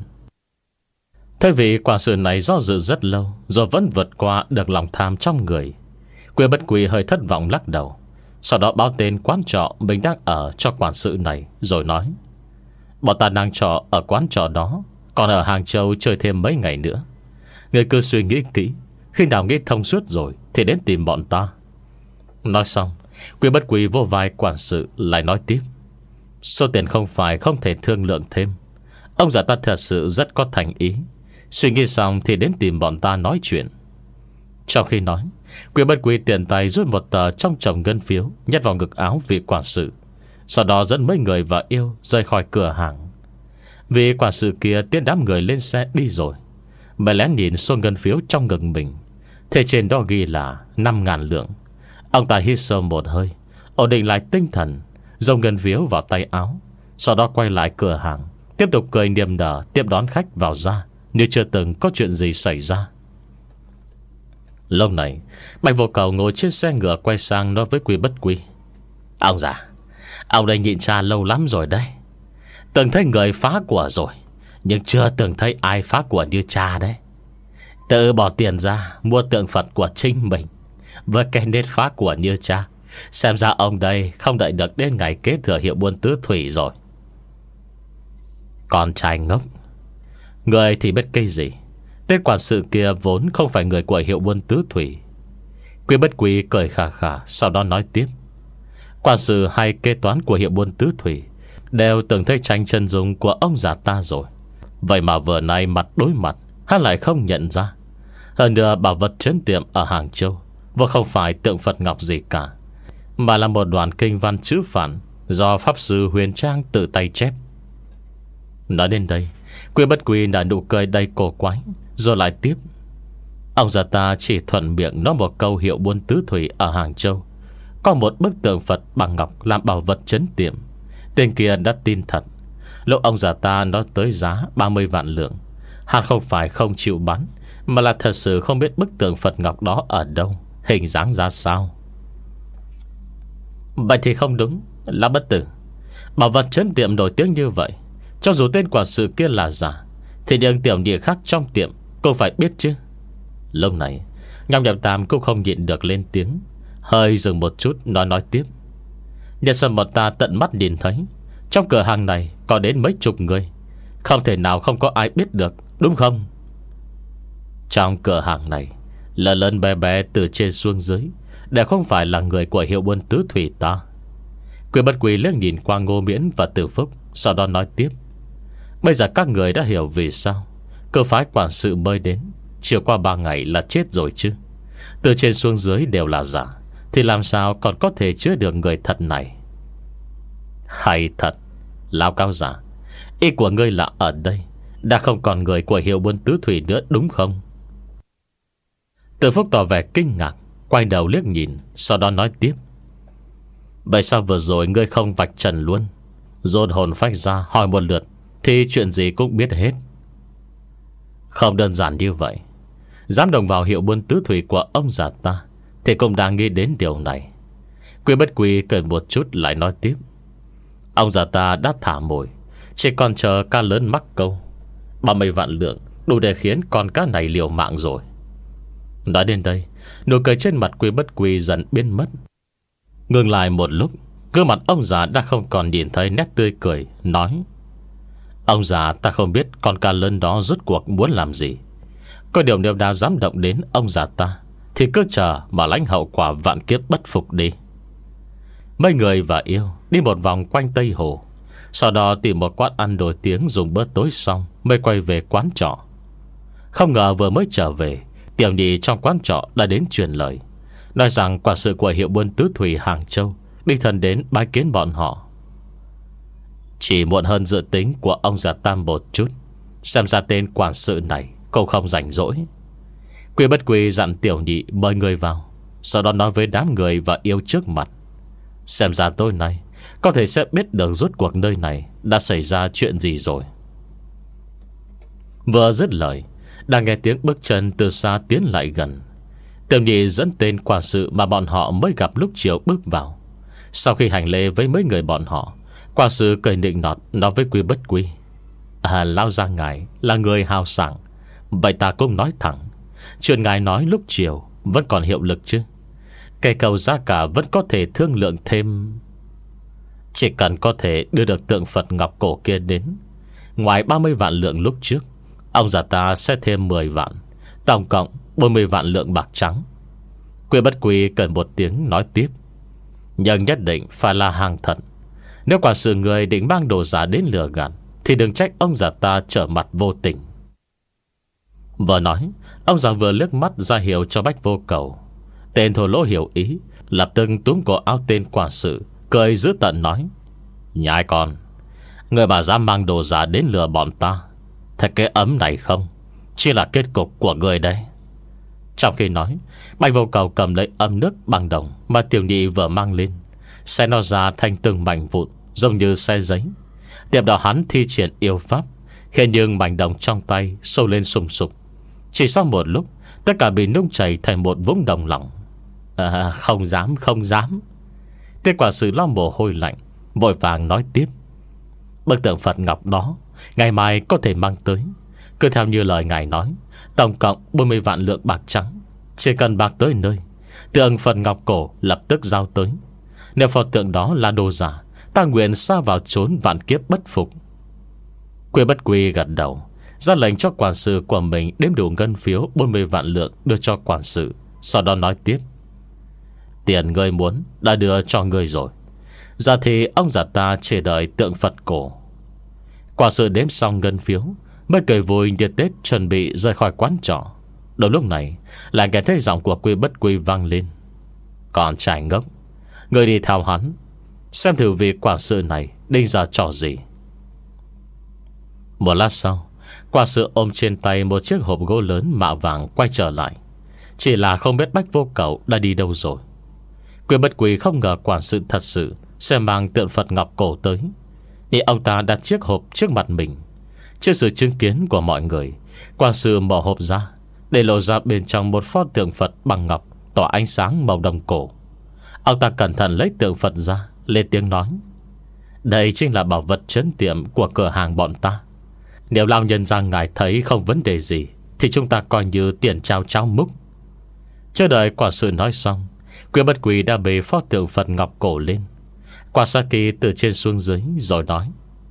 Thế vị quản sự này do dự rất lâu, rồi vẫn vượt qua được lòng tham trong người. Quyên Bất Quý hơi thất vọng lắc đầu, sau đó báo tên quán trọ mình đang ở cho quản sự này, rồi nói: Bọn ta đang trọ ở quán trọ đó, còn ở Hàng Châu chơi thêm mấy ngày nữa. Người cứ suy nghĩ kỹ, khi nào nghĩ thông suốt rồi thì đến tìm bọn ta. Nói xong, Quyên Bất Quý vô vai quản sự lại nói tiếp: Số tiền không phải không thể thương lượng thêm. Ông già ta thật sự rất có thành ý. Suy nghĩ xong thì đến tìm bọn ta nói chuyện. Trong khi nói, Quyên Bất Quý tiền tay rút một tờ trong chồng ngân phiếu, nhét vào ngực áo vị quản sự, sau đó dẫn mấy người và yêu rời khỏi cửa hàng. Vị quản sự kia tiến đám người lên xe đi rồi, mới lén nhìn số ngân phiếu trong ngực mình, thế trên đó ghi là năm ngàn lượng. Ông ta hít sâu một hơi, ổn định lại tinh thần, giông ngân phiếu vào tay áo, sau đó quay lại cửa hàng, tiếp tục cười niềm nở tiếp đón khách vào ra, như chưa từng có chuyện gì xảy ra. Lúc này, Bạch Vô Cầu ngồi trên xe ngựa quay sang nói với Quyên Bất Quý: Ông già, ông đây nhịn cha lâu lắm rồi đấy. Từng thấy người phá của rồi, nhưng chưa từng thấy ai phá của như cha đấy. Tự bỏ tiền ra mua tượng Phật của chính mình, với cái nết phá của như cha, xem ra ông đây không đợi được đến ngày kế thừa hiệu buôn tứ thủy rồi. Con trai ngốc, người thì biết cái gì. Tên quản sự kia vốn không phải người của hiệu buôn tứ thủy. Quyên Bất Quý cười khà khà, sau đó nói tiếp: Quản sự hay kế toán của hiệu buôn tứ thủy đều từng thấy tranh chân dung của ông già ta rồi. Vậy mà vừa nay mặt đối mặt, hắn lại không nhận ra. Hơn nữa bảo vật trấn tiệm ở Hàng Châu vừa không phải tượng Phật Ngọc gì cả, mà là một đoạn kinh văn chữ phản do Pháp Sư Huyền Trang tự tay chép. Nói đến đây, Quyên Bất Quý đã nụ cười đầy cổ quái, rồi lại tiếp: Ông già ta chỉ thuận miệng nói một câu hiệu buôn tứ thủy ở Hàng Châu có một bức tượng Phật bằng ngọc làm bảo vật trấn tiệm, Tên kia đã tin thật. Lúc ông già ta nói tới giá ba mươi vạn lượng, hắn không phải không chịu bán, mà là thật sự không biết bức tượng Phật Ngọc đó ở đâu, hình dáng ra sao. Vậy thì không đúng, Lão Bất Tử. Bảo vật trấn tiệm nổi tiếng như vậy, cho dù tên quản sự kia là giả, thì những tiểu nhị khác trong tiệm cô phải biết chứ. Lúc này Ngọc Nhậm Tam cũng không nhịn được lên tiếng, hơi dừng một chút nói nói tiếp. Nhân sâm bọn ta tận mắt nhìn thấy, trong cửa hàng này có đến mấy chục người, không thể nào không có ai biết được, đúng không? Trong cửa hàng này, lớn lớn bé bé từ trên xuống dưới đều không phải là người của hiệu buôn tứ thủy ta. Quyền Bất Quỳ liếc nhìn qua Ngô Miễn và Từ Phúc, sau đó nói tiếp. Bây giờ các người đã hiểu vì sao cơ phái quản sự mới đến chiều qua ba ngày là chết rồi chứ. Từ trên xuống dưới đều là giả, thì làm sao còn có thể chứa được người thật này? Hay thật, Lão Cao Giả, ý của ngươi là ở đây đã không còn người của hiệu buôn tứ thủy nữa, đúng không? Từ Phúc tỏ vẻ kinh ngạc, quay đầu liếc nhìn, sau đó nói tiếp. Vậy sao vừa rồi ngươi không vạch trần luôn, dồn hồn phách ra hỏi một lượt thì chuyện gì cũng biết hết? Không đơn giản như vậy. Dám đồng vào hiệu buôn tứ thủy của ông già ta thì cũng đang nghĩ đến điều này. Quy Bất Quy cười một chút lại nói tiếp. Ông già ta đã thả mồi, chỉ còn chờ cá lớn mắc câu. Ba mươi vạn lượng đủ để khiến con cá này liều mạng rồi. Nói đến đây, nụ cười trên mặt Quy Bất Quy dần biến mất. Ngừng lại một lúc, gương mặt ông già đã không còn nhìn thấy nét tươi cười, nói. Ông già, ta không biết con cá lớn đó rốt cuộc muốn làm gì. Có điều nếu đã dám động đến ông già ta thì cứ chờ mà lãnh hậu quả vạn kiếp bất phục đi. Mấy người và yêu đi một vòng quanh Tây Hồ, sau đó tìm một quán ăn nổi tiếng dùng bữa tối xong mới quay về quán trọ. Không ngờ vừa mới trở về, tiểu nhị trong quán trọ đã đến truyền lời, nói rằng quản sự của hiệu buôn tứ thủy Hàng Châu đi thần đến bái kiến bọn họ. Chỉ muộn hơn dự tính của ông già Tam một chút, xem ra tên quản sự này cũng không rảnh rỗi. Quy Bất Quy dặn tiểu nhị mời người vào, sau đó nói với đám người và yêu trước mặt. Xem ra tối nay có thể sẽ biết được rốt cuộc nơi này đã xảy ra chuyện gì rồi. Vừa dứt lời, đang nghe tiếng bước chân từ xa tiến lại gần. Tiểu nhị dẫn tên quản sự mà bọn họ mới gặp lúc chiều bước vào. Sau khi hành lễ với mấy người bọn họ, quản sự cười nịnh nọt nói với Quy Bất Quy. À, Lão gia ngài là người hào sảng, vậy ta cũng nói thẳng, chuyện ngài nói lúc chiều vẫn còn hiệu lực chứ? Cây cầu giá cả vẫn có thể thương lượng thêm. Chỉ cần có thể đưa được tượng Phật Ngọc cổ kia đến, ngoài ba mươi vạn lượng lúc trước, ông già ta sẽ thêm mười vạn, tổng cộng bốn mươi vạn lượng bạc trắng. Quy Bất Quy cần một tiếng nói tiếp. Nhưng nhất định phải là hàng thật. Nếu quả sự người định mang đồ giả đến lừa gạt thì đừng trách ông già ta trở mặt vô tình. Vừa nói, ông già vừa liếc mắt ra hiệu cho Bách Vô Cầu. Tên thổ lỗ hiểu ý, lập tức túm cổ áo tên quản sự, cười dữ tợn nói. Nhãi con, người mà dám mang đồ giả đến lừa bọn ta, thật cái ấm này không chỉ là kết cục của người đây. Trong khi nói, Bách Vô Cầu cầm lấy ấm nước bằng đồng mà tiểu nhị vừa mang lên, xé nó ra thành từng mảnh vụn giống như xe giấy. Tiếp đó hắn thi triển yêu pháp, khiến những mảnh đồng trong tay sâu lên sùng sục. Chỉ sau một lúc, tất cả bị nung chảy thành một vũng đồng lỏng. À, không dám, không dám. Tên quả sự lau mồ hôi lạnh, vội vàng nói tiếp. Bức tượng Phật Ngọc đó ngày mai có thể mang tới. Cứ theo như lời ngài nói, tổng cộng bốn mươi vạn lượng bạc trắng. Chỉ cần bạc tới nơi, tượng Phật Ngọc cổ lập tức giao tới. Nếu Phật tượng đó là đồ giả, ta nguyện xa vào trốn vạn kiếp bất phục. Quy Bất Quy gật đầu, ra lệnh cho quản sự của mình đếm đủ ngân phiếu bốn mươi vạn lượng đưa cho quản sự. Sau đó nói tiếp. Tiền ngươi muốn đã đưa cho ngươi rồi, giờ thì ông già ta chỉ đợi tượng Phật cổ. Quản sự đếm xong ngân phiếu mới cười vui nhiệt tết chuẩn bị rời khỏi quán trọ. Đầu lúc này lại nghe thấy giọng của Quy Bất Quy vang lên. Còn trai ngốc, ngươi đi theo hắn, xem thử vị quản sự này định ra trò gì. Một lát sau, quản sự ôm trên tay một chiếc hộp gỗ lớn mạ vàng quay trở lại. Chỉ là không biết Bách Vô Cầu đã đi đâu rồi. Quy Bất Quy không ngờ quản sự thật sự sẽ mang tượng Phật Ngọc cổ tới. Thì ông ta đặt chiếc hộp trước mặt mình. Trước sự chứng kiến của mọi người, quan sư mở hộp ra, để lộ ra bên trong một pho tượng Phật bằng ngọc tỏa ánh sáng màu đồng cổ. Ông ta cẩn thận lấy tượng Phật ra, lên tiếng nói: đây chính là bảo vật trấn tiệm của cửa hàng bọn ta. Nếu lão nhân ra ngài thấy không vấn đề gì, thì chúng ta coi như tiền trao cháo múc. Chờ đợi quả sự nói xong, Quyên Bất Quỳ đã bê pho tượng Phật ngọc cổ lên, quan sát kỹ từ trên xuống dưới, rồi nói: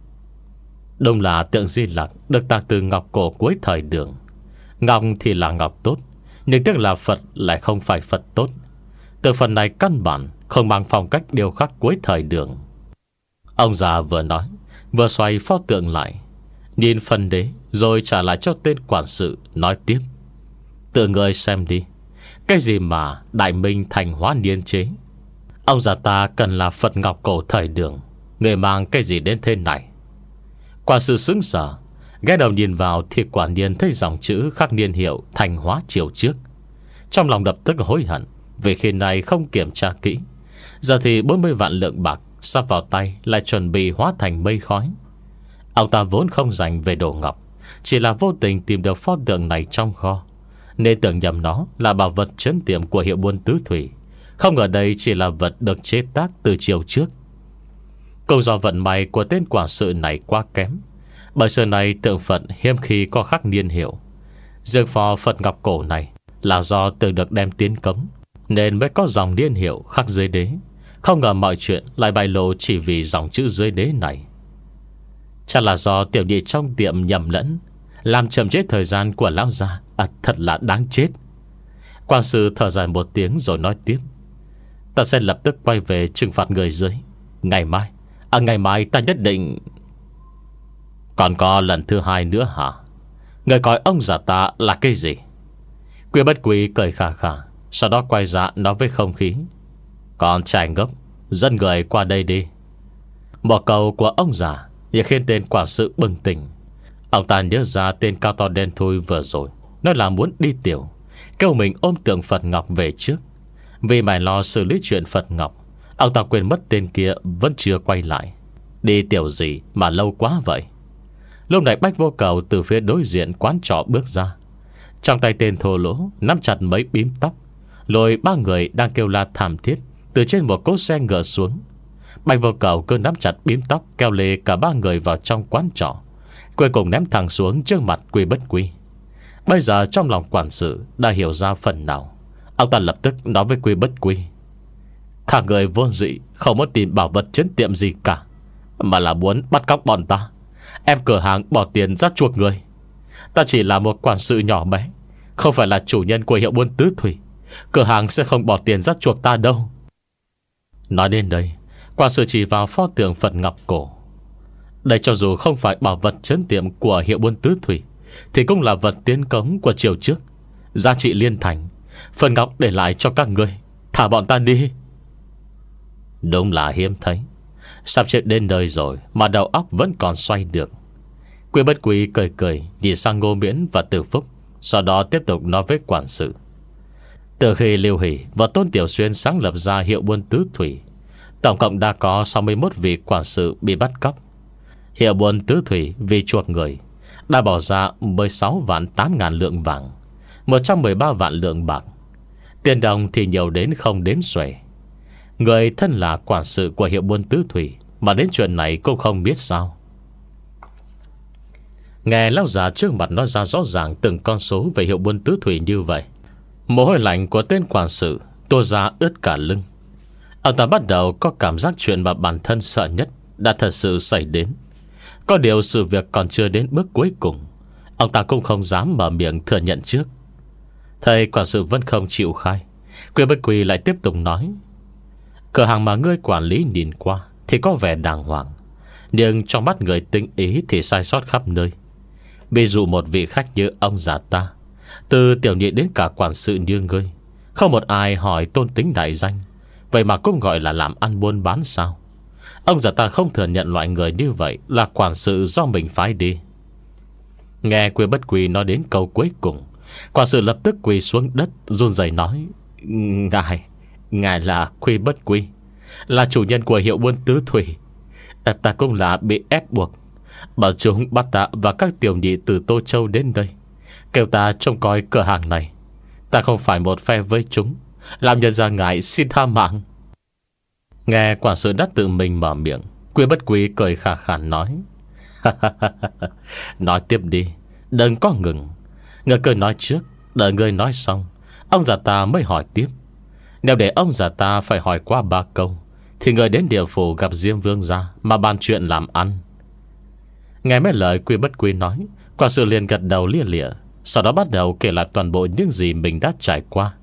đúng là tượng Di Lặc được tạc từ ngọc cổ cuối thời Đường. Ngọc thì là ngọc tốt, nhưng tiếc là Phật lại không phải Phật tốt. Tượng Phật này căn bản không mang phong cách điêu khắc cuối thời Đường. Ông già vừa nói, vừa xoay pho tượng lại, nhìn phần đế, rồi trả lại cho tên quản sự, nói tiếp: tự người xem đi, cái gì mà Đại Minh Thành Hóa niên chế? Ông già ta cần là Phật ngọc cổ thời Đường, người mang cái gì đến thế này? Quản sự sững sờ, ghé đầu nhìn vào thì quả nhiên thấy dòng chữ khắc niên hiệu Thành Hóa chiều trước. Trong lòng đập tức hối hận vì khi này không kiểm tra kỹ. Giờ thì bốn mươi vạn lượng bạc sắp vào tay lại chuẩn bị hóa thành mây khói. Ông ta vốn không dành về đồ ngọc, chỉ là vô tình tìm được pho tượng này trong kho, nên tưởng nhầm nó là bảo vật trấn tiệm của hiệu buôn tứ thủy. Không ngờ đây chỉ là vật được chế tác từ chiều trước. Cũng do vận may của tên quản sự này quá kém, bởi xưa này tượng Phật hiếm khi có khắc niên hiệu. Riêng pho Phật ngọc cổ này là do từng được đem tiến cống, nên mới có dòng niên hiệu khắc dưới đế. Không ngờ mọi chuyện lại bại lộ chỉ vì dòng chữ dưới đế này. Chắc là do tiểu nhị trong tiệm nhầm lẫn, làm chậm chết thời gian của lão gia. À, thật là đáng chết. Quan sư thở dài một tiếng rồi nói tiếp: ta sẽ lập tức quay về trừng phạt người dưới. Ngày mai À ngày mai ta nhất định. Còn có lần thứ hai nữa hả? Người coi ông già ta là cái gì? Quyên Bất Quỳ cười khà khà, sau đó quay ra nói với không khí: còn trai ngốc, dẫn người qua đây đi. Một câu của ông già thì khiến tên quản sự bừng tỉnh. Ông ta nhớ ra tên cao to đen thui vừa rồi nói là muốn đi tiểu, kêu mình ôm tượng Phật ngọc về trước. Vì mày lo xử lý chuyện Phật ngọc, ông ta quên mất tên kia vẫn chưa quay lại. Đi tiểu gì mà lâu quá vậy? Lúc này Bách Vô Cầu từ phía đối diện quán trọ bước ra, trong tay tên thô lỗ nắm chặt mấy bím tóc, lôi ba người đang kêu la thảm thiết từ trên một cỗ xe ngựa xuống. Bách Vô Cầu cứ nắm chặt bím tóc, kéo lê cả ba người vào trong quán trọ, cuối cùng ném thẳng xuống trước mặt Quy Bất Quy. Bây giờ trong lòng quản sự đã hiểu ra phần nào. Ông ta lập tức nói với Quy Bất Quy: cả người vô dị không muốn tìm bảo vật trấn tiệm gì cả, mà là muốn bắt cóc bọn ta. Em cửa hàng bỏ tiền ra chuộc người. Ta chỉ là một quản sự nhỏ bé, không phải là chủ nhân của hiệu buôn tứ thủy. Cửa hàng sẽ không bỏ tiền ra chuộc ta đâu. Nói đến đây, quản sự chỉ vào pho tượng Phật ngọc cổ. Đây cho dù không phải bảo vật trấn tiệm của hiệu buôn tứ thủy, thì cũng là vật tiến cống của triều trước, giá trị liên thành. Phật ngọc để lại cho các ngươi, thả bọn ta đi. Đúng là hiếm thấy, sắp chết đến nơi rồi mà đầu óc vẫn còn xoay được. Quy Bất Quy cười cười nhìn sang Ngô Miễn và Từ Phúc, sau đó tiếp tục nói với quản sự: từ khi Lưu Hỷ và Tôn Tiểu Xuyên sáng lập ra hiệu buôn tứ thủy, tổng cộng đã có sáu mươi mốt vị quản sự bị bắt cóc. Hiệu buôn tứ thủy vì chuộc người đã bỏ ra mười sáu vạn tám ngàn lượng vàng, một trăm mười ba vạn lượng bạc. Tiền đồng thì nhiều đến không đếm xuể. Người thân là quản sự của hiệu buôn tứ thủy mà đến chuyện này cũng không biết sao. Nghe lão già trước mặt nói ra rõ ràng từng con số về hiệu buôn tứ thủy như vậy, mồ hôi lạnh của tên quản sự tô ra ướt cả lưng. Ông ta bắt đầu có cảm giác chuyện mà bản thân sợ nhất đã thật sự xảy đến. Có điều sự việc còn chưa đến bước cuối cùng, ông ta cũng không dám mở miệng thừa nhận trước. Thầy quản sự vẫn không chịu khai. Quy Bất Quy lại tiếp tục nói: cửa hàng mà ngươi quản lý nhìn qua thì có vẻ đàng hoàng, nhưng trong mắt người tinh ý thì sai sót khắp nơi. Ví dụ một vị khách như ông già ta, từ tiểu nhị đến cả quản sự như ngươi, không một ai hỏi tôn tính đại danh, vậy mà cũng gọi là làm ăn buôn bán sao? Ông già ta không thừa nhận loại người như vậy là quản sự do mình phái đi. Nghe Quy Bất Quy nói đến câu cuối cùng, quản sự lập tức quỳ xuống đất, run rẩy nói: Ngài Ngài là Quy Bất Quy, là chủ nhân của hiệu buôn tứ thủy. Ta cũng là bị ép buộc. Bảo chúng bắt ta và các tiểu nhị từ Tô Châu đến đây, kêu ta trông coi cửa hàng này. Ta không phải một phe với chúng, làm nhân ra ngại xin tha mạng. Nghe quản sự đã tự mình mở miệng, Quy Bất Quy cười khà khàn nói: Nói tiếp đi, đừng có ngừng. Người cứ nói trước, đợi người nói xong, ông già ta mới hỏi tiếp. Nếu để ông già ta phải hỏi qua ba câu, thì người đến địa phủ gặp Diêm Vương gia mà bàn chuyện làm ăn. Nghe mấy lời Quy Bất Quy nói, quản sự liền gật đầu lia lịa, sau đó bắt đầu kể lại toàn bộ những gì mình đã trải qua.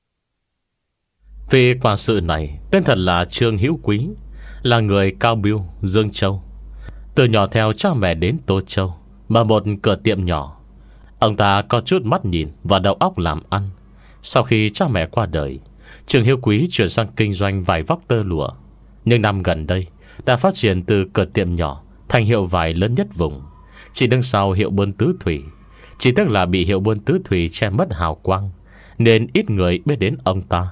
Vì quản sự này tên thật là Trương Hữu Quý, là người Cao Biêu, Dương Châu. Từ nhỏ theo cha mẹ đến Tô Châu, mở một cửa tiệm nhỏ. Ông ta có chút mắt nhìn và đầu óc làm ăn. Sau khi cha mẹ qua đời, Trương Hữu Quý chuyển sang kinh doanh vải vóc tơ lụa. Nhưng năm gần đây đã phát triển từ cửa tiệm nhỏ thành hiệu vải lớn nhất vùng, chỉ đứng sau hiệu buôn Tứ Thủy. Chỉ tức là bị hiệu buôn Tứ Thủy che mất hào quang, nên ít người biết đến ông ta.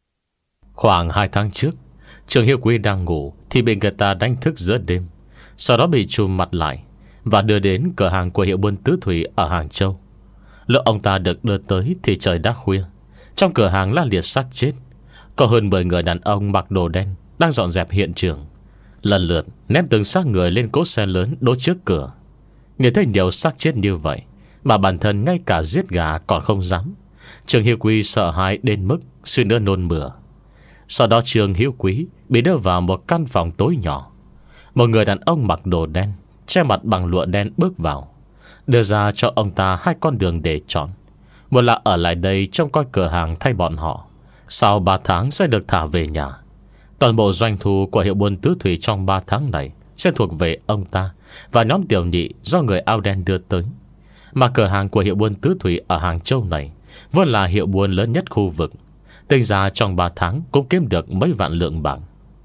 Khoảng hai tháng trước, Trương Hữu Quý đang ngủ thì bị người ta đánh thức giữa đêm, sau đó bị trùm mặt lại và đưa đến cửa hàng của hiệu buôn Tứ Thủy ở Hàng Châu. Lúc ông ta được đưa tới thì trời đã khuya. Trong cửa hàng la liệt xác chết. Có hơn mười người đàn ông mặc đồ đen đang dọn dẹp hiện trường, lần lượt ném từng xác người lên cỗ xe lớn đỗ trước cửa. Nhìn thấy nhiều xác chết như vậy mà bản thân ngay cả giết gà còn không dám, Trương Hữu Quý sợ hãi đến mức suy nữa nôn mửa. Sau đó Trương Hữu Quý bị đưa vào một căn phòng tối nhỏ. Một người đàn ông mặc đồ đen, che mặt bằng lụa đen bước vào, đưa ra cho ông ta hai con đường để chọn. Một là ở lại đây trông coi cửa hàng thay bọn họ, sau ba tháng sẽ được thả về nhà. Toàn bộ doanh thu của hiệu buôn Tứ Thủy trong ba tháng này sẽ thuộc về ông ta và nhóm tiểu nhị do người áo đen đưa tới. Mà cửa hàng của hiệu buôn Tứ Thủy ở Hàng Châu này vốn là hiệu buôn lớn nhất khu vực, tính ra trong ba tháng cũng kiếm được mấy vạn lượng bạc.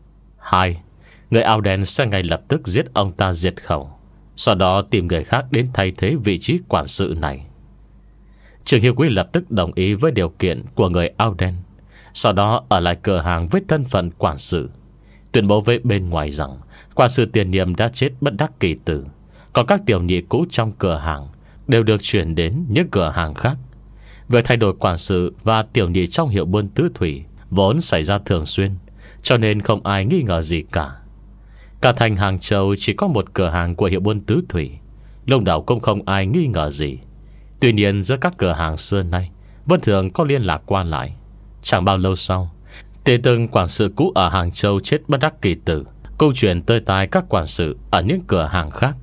Hai, người áo đen sẽ ngay lập tức giết ông ta diệt khẩu, sau đó tìm người khác đến thay thế vị trí quản sự này. Trương Hữu Quý lập tức đồng ý với điều kiện của người áo đen, sau đó ở lại cửa hàng với thân phận quản sự, tuyên bố với bên ngoài rằng quản sự tiền nhiệm đã chết bất đắc kỳ tử, còn các tiểu nhị cũ trong cửa hàng đều được chuyển đến những cửa hàng khác. Việc thay đổi quản sự và tiểu nhị trong hiệu buôn Tứ Thủy vốn xảy ra thường xuyên, cho nên không ai nghi ngờ gì cả. Cả thành Hàng Châu chỉ có một cửa hàng của hiệu buôn Tứ Thủy, lúc đầu cũng không ai nghi ngờ gì. Tuy nhiên giữa các cửa hàng xưa nay vẫn thường có liên lạc qua lại. Chẳng bao lâu sau, tiền từng quản sự cũ ở Hàng Châu chết bất đắc kỳ tử câu chuyện tới tai các quản sự ở những cửa hàng khác.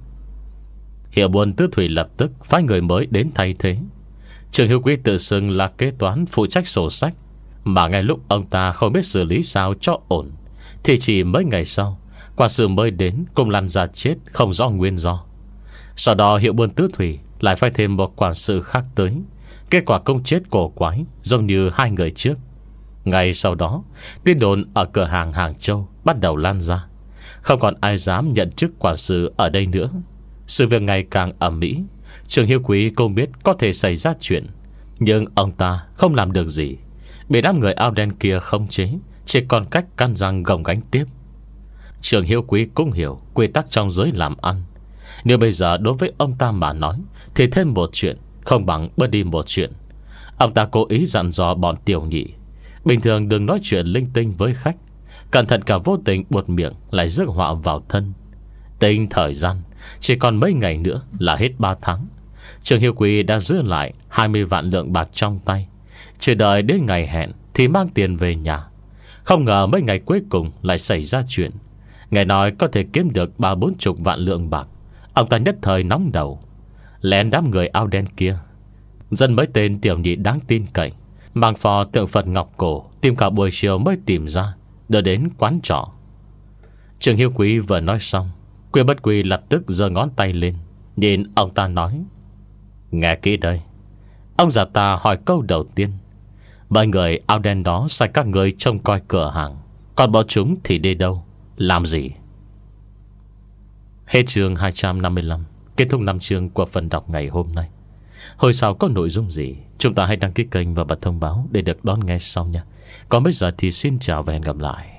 Hiệu buôn Tứ Thủy lập tức phái người mới đến thay thế. Trương Hữu Quý tự xưng là kế toán phụ trách sổ sách, mà ngay lúc ông ta không biết xử lý sao cho ổn, thì chỉ mấy ngày sau, quản sự mới đến cùng lăn ra chết không rõ nguyên do. Sau đó hiệu buôn Tứ Thủy lại phải thêm một quản sự khác tới. Kết quả công chết cổ quái giống như hai người trước. Ngay sau đó, tin đồn ở cửa hàng Hàng Châu bắt đầu lan ra. Không còn ai dám nhận chức quản sự ở đây nữa. Sự việc ngày càng ầm ĩ. Trương Hữu Quý cũng biết có thể xảy ra chuyện, nhưng ông ta không làm được gì. Bị đám người áo đen kia khống chế, chỉ còn cách căn răng gồng gánh tiếp. Trương Hữu Quý cũng hiểu quy tắc trong giới làm ăn. Nếu bây giờ đối với ông ta mà nói thì thêm một chuyện không bằng bớt đi một chuyện. Ông ta cố ý dặn dò bọn tiểu nhị bình thường đừng nói chuyện linh tinh với khách, cẩn thận cả vô tình buột miệng lại rước họa vào thân. Tính thời gian chỉ còn mấy ngày nữa là hết ba tháng. Trương Hữu Quý đã giữ lại hai mươi vạn lượng bạc trong tay, chỉ đợi đến ngày hẹn thì mang tiền về nhà. Không ngờ mấy ngày cuối cùng lại xảy ra chuyện. Nghe nói có thể kiếm được ba bốn chục vạn lượng bạc. Ông ta nhất thời nóng đầu, lén đám người áo đen kia, dân mấy tên tiểu nhị đáng tin cậy, mang phò tượng Phật ngọc cổ, tìm cả buổi chiều mới tìm ra, đưa đến quán trọ. Trương Hữu Quý vừa nói xong, Quy Bất Quy lập tức giơ ngón tay lên, nhìn ông ta nói: Nghe kỹ đây. Ông già ta hỏi câu đầu tiên: Mọi người áo đen đó sai các người trông coi cửa hàng, còn bọn chúng thì đi đâu, làm gì? Hết chương hai trăm năm mươi lăm. Kết thúc năm chương của phần đọc ngày hôm nay. Hồi sau có nội dung gì, chúng ta hãy đăng ký kênh và bật thông báo để được đón nghe sau nha. Còn bây giờ thì xin chào và hẹn gặp lại.